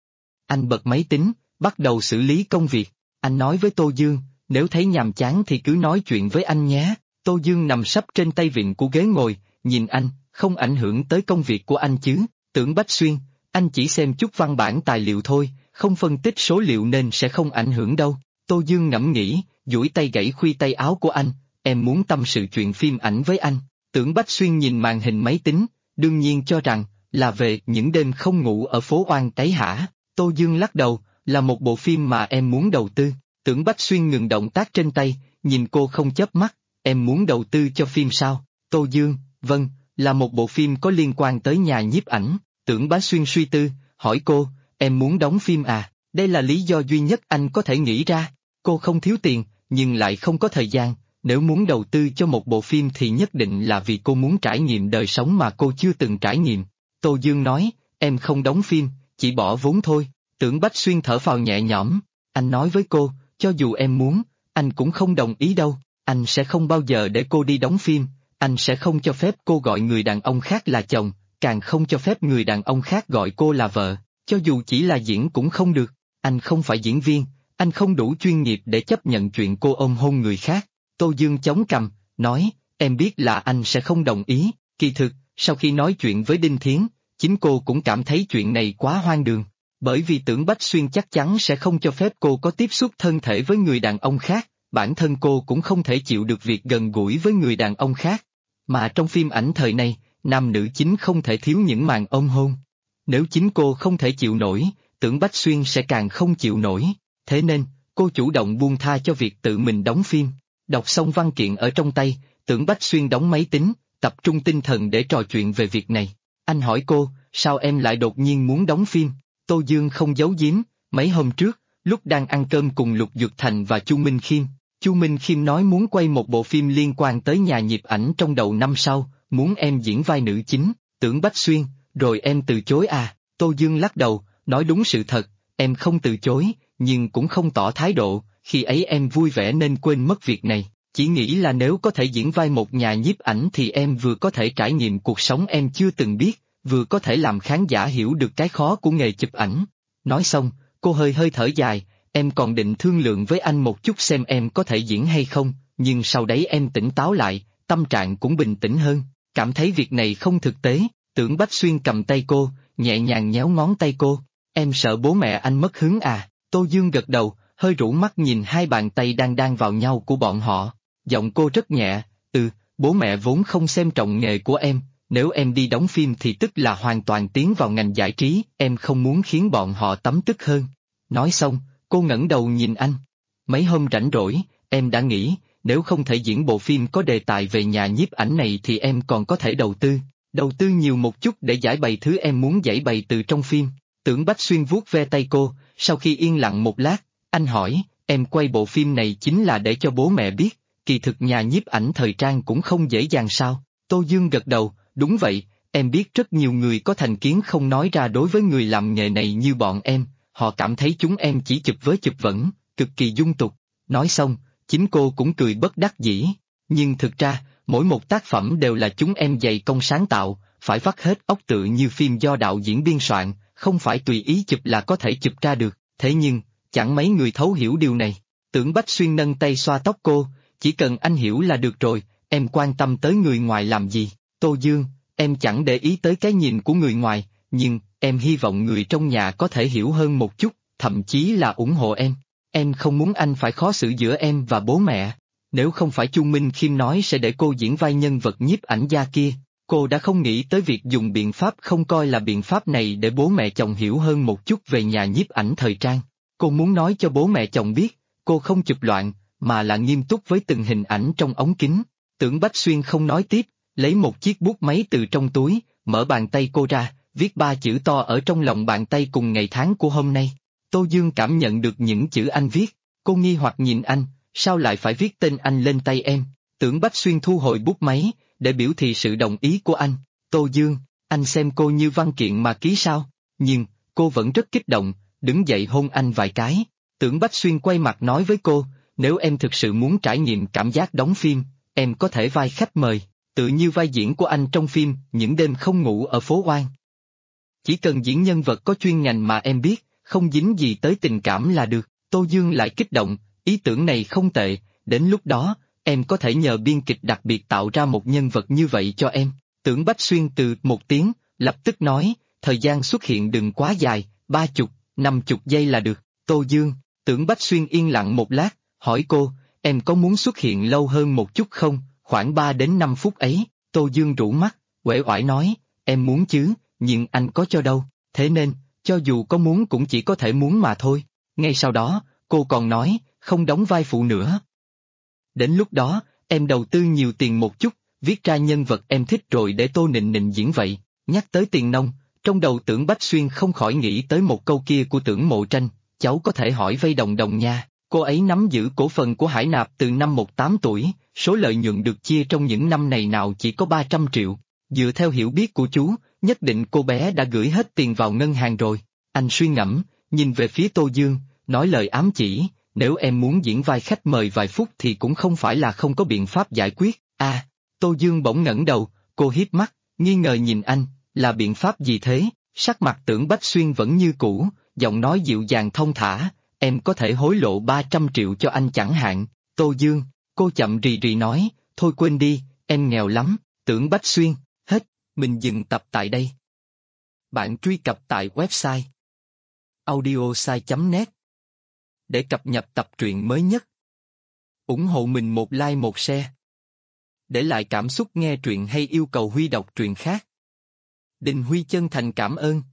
Anh bật máy tính, bắt đầu xử lý công việc. Anh nói với Tô Dương, nếu thấy nhàm chán thì cứ nói chuyện với anh nhé. Tô Dương nằm sấp trên tay vịn của ghế ngồi, nhìn anh, không ảnh hưởng tới công việc của anh chứ? Tưởng Bách Xuyên, anh chỉ xem chút văn bản tài liệu thôi, không phân tích số liệu nên sẽ không ảnh hưởng đâu. Tô Dương ngẫm nghĩ, duỗi tay gãy khuy tay áo của anh, em muốn tâm sự chuyện phim ảnh với anh. Tưởng Bách Xuyên nhìn màn hình máy tính, đương nhiên cho rằng, là về những đêm không ngủ ở phố Oan Trái hả? Tô Dương lắc đầu, là một bộ phim mà em muốn đầu tư. Tưởng Bách Xuyên ngừng động tác trên tay, nhìn cô không chớp mắt, em muốn đầu tư cho phim sao? Tô Dương, vâng, là một bộ phim có liên quan tới nhà nhiếp ảnh. Tưởng Bách Xuyên suy tư, hỏi cô, em muốn đóng phim à? Đây là lý do duy nhất anh có thể nghĩ ra. Cô không thiếu tiền, nhưng lại không có thời gian, nếu muốn đầu tư cho một bộ phim thì nhất định là vì cô muốn trải nghiệm đời sống mà cô chưa từng trải nghiệm. Tô Dương nói, em không đóng phim, chỉ bỏ vốn thôi. Tưởng Bách Xuyên thở phào nhẹ nhõm, anh nói với cô, cho dù em muốn, anh cũng không đồng ý đâu, anh sẽ không bao giờ để cô đi đóng phim, anh sẽ không cho phép cô gọi người đàn ông khác là chồng, càng không cho phép người đàn ông khác gọi cô là vợ, cho dù chỉ là diễn cũng không được. Anh không phải diễn viên, anh không đủ chuyên nghiệp để chấp nhận chuyện cô ôm hôn người khác. Tô Dương chống cằm, nói, em biết là anh sẽ không đồng ý, kỳ thực, sau khi nói chuyện với Đinh Thiến, chính cô cũng cảm thấy chuyện này quá hoang đường. Bởi vì Tưởng Bách Xuyên chắc chắn sẽ không cho phép cô có tiếp xúc thân thể với người đàn ông khác, bản thân cô cũng không thể chịu được việc gần gũi với người đàn ông khác. Mà trong phim ảnh thời này, nam nữ chính không thể thiếu những màn ôm hôn. Nếu chính cô không thể chịu nổi, Tưởng Bách Xuyên sẽ càng không chịu nổi. Thế nên, cô chủ động buông tha cho việc tự mình đóng phim. Đọc xong văn kiện ở trong tay, Tưởng Bách Xuyên đóng máy tính, tập trung tinh thần để trò chuyện về việc này. Anh hỏi cô, sao em lại đột nhiên muốn đóng phim? Tô Dương không giấu giếm, mấy hôm trước, lúc đang ăn cơm cùng Lục Dược Thành và Chu Minh Khiêm, Chu Minh Khiêm nói muốn quay một bộ phim liên quan tới nhà nhiếp ảnh trong đầu năm sau, muốn em diễn vai nữ chính, Tưởng Bách Xuyên, rồi em từ chối à? Tô Dương lắc đầu, nói đúng sự thật, em không từ chối, nhưng cũng không tỏ thái độ, khi ấy em vui vẻ nên quên mất việc này, chỉ nghĩ là nếu có thể diễn vai một nhà nhiếp ảnh thì em vừa có thể trải nghiệm cuộc sống em chưa từng biết, vừa có thể làm khán giả hiểu được cái khó của nghề chụp ảnh. Nói xong, cô hơi hơi thở dài, em còn định thương lượng với anh một chút xem em có thể diễn hay không, nhưng sau đấy em tỉnh táo lại, tâm trạng cũng bình tĩnh hơn, cảm thấy việc này không thực tế. Tưởng Bách Xuyên cầm tay cô, nhẹ nhàng nhéo ngón tay cô, em sợ bố mẹ anh mất hứng à? Tô Dương gật đầu, hơi rũ mắt nhìn hai bàn tay đang đan vào nhau của bọn họ, giọng cô rất nhẹ, bố mẹ vốn không xem trọng nghề của em, nếu em đi đóng phim thì tức là hoàn toàn tiến vào ngành giải trí, em không muốn khiến bọn họ tấm tức hơn. Nói xong, cô ngẩng đầu nhìn anh. Mấy hôm rảnh rỗi, em đã nghĩ, nếu không thể diễn bộ phim có đề tài về nhà nhiếp ảnh này thì em còn có thể đầu tư nhiều một chút để giải bày thứ em muốn giải bày từ trong phim. Tưởng Bách Xuyên vuốt ve tay cô, sau khi yên lặng một lát, anh hỏi, em quay bộ phim này chính là để cho bố mẹ biết, kỳ thực nhà nhiếp ảnh thời trang cũng không dễ dàng sao? Tô Dương gật đầu, đúng vậy, em biết rất nhiều người có thành kiến không nói ra đối với người làm nghề này như bọn em, họ cảm thấy chúng em chỉ chụp với chụp vẩn, cực kỳ dung tục. Nói xong, chính cô cũng cười bất đắc dĩ, nhưng thực ra, mỗi một tác phẩm đều là chúng em dày công sáng tạo, phải vắt hết óc tự như phim do đạo diễn biên soạn, không phải tùy ý chụp là có thể chụp ra được, thế nhưng, chẳng mấy người thấu hiểu điều này. Tưởng Bách Xuyên nâng tay xoa tóc cô, chỉ cần anh hiểu là được rồi, em quan tâm tới người ngoài làm gì? Tô Dương, em chẳng để ý tới cái nhìn của người ngoài, nhưng, em hy vọng người trong nhà có thể hiểu hơn một chút, thậm chí là ủng hộ em. Em không muốn anh phải khó xử giữa em và bố mẹ. Nếu không phải Chu Minh Khiêm nói sẽ để cô diễn vai nhân vật nhiếp ảnh gia kia, cô đã không nghĩ tới việc dùng biện pháp không coi là biện pháp này để bố mẹ chồng hiểu hơn một chút về nhà nhiếp ảnh thời trang. Cô muốn nói cho bố mẹ chồng biết, cô không chụp loạn, mà là nghiêm túc với từng hình ảnh trong ống kính. Tưởng Bách Xuyên không nói tiếp, lấy một chiếc bút máy từ trong túi, mở bàn tay cô ra, viết 3 chữ to ở trong lòng bàn tay cùng ngày tháng của hôm nay. Tô Dương cảm nhận được những chữ anh viết, cô nghi hoặc nhìn anh, sao lại phải viết tên anh lên tay em? Tưởng Bách Xuyên thu hồi bút máy, để biểu thị sự đồng ý của anh. Tô Dương, anh xem cô như văn kiện mà ký sao? Nhưng, cô vẫn rất kích động, đứng dậy hôn anh vài cái. Tưởng Bách Xuyên quay mặt nói với cô, nếu em thực sự muốn trải nghiệm cảm giác đóng phim, em có thể vai khách mời, tự như vai diễn của anh trong phim Những đêm không ngủ ở phố Oan. Chỉ cần diễn nhân vật có chuyên ngành mà em biết, không dính gì tới tình cảm là được. Tô Dương lại kích động, ý tưởng này không tệ, đến lúc đó, em có thể nhờ biên kịch đặc biệt tạo ra một nhân vật như vậy cho em. Tưởng Bách Xuyên từ một tiếng, lập tức nói, thời gian xuất hiện đừng quá dài, 30, 50 giây là được. Tô Dương, Tưởng Bách Xuyên yên lặng một lát, hỏi cô, em có muốn xuất hiện lâu hơn một chút không, khoảng 3 đến 5 phút ấy. Tô Dương rũ mắt, uể oải nói, em muốn chứ, nhưng anh có cho đâu, thế nên, cho dù có muốn cũng chỉ có thể muốn mà thôi. Ngay sau đó, cô còn nói, không đóng vai phụ nữa. Đến lúc đó, em đầu tư nhiều tiền một chút, viết ra nhân vật em thích rồi để Tô Nịnh Nịnh diễn vậy. Nhắc tới tiền nong, trong đầu Tưởng Bách Xuyên không khỏi nghĩ tới một câu kia của Tưởng Mộ Tranh, cháu có thể hỏi vay đồng đồng nha. Cô ấy nắm giữ cổ phần của Hải Nạp từ năm 18 tuổi, số lợi nhuận được chia trong những năm này nào chỉ có 300 triệu. Dựa theo hiểu biết của chú, nhất định cô bé đã gửi hết tiền vào ngân hàng rồi. Anh suy ngẫm, nhìn về phía Tô Dương, nói lời ám chỉ, nếu em muốn diễn vai khách mời vài phút thì cũng không phải là không có biện pháp giải quyết. Tô Dương bỗng ngẩng đầu, cô hiếp mắt, nghi ngờ nhìn anh, là biện pháp gì thế? Sắc mặt Tưởng Bách Xuyên vẫn như cũ, giọng nói dịu dàng thông thả, em có thể hối lộ 300 triệu cho anh chẳng hạn. Tô Dương, cô chậm rì rì nói, thôi quên đi, em nghèo lắm. Tưởng Bách Xuyên, hết, mình dừng tập tại đây. Bạn truy cập tại website audiosai.net để cập nhật tập truyện mới nhất. Ủng hộ mình một like một share. Để lại cảm xúc nghe truyện hay yêu cầu Huy đọc truyện khác. Đình Huy chân thành cảm ơn.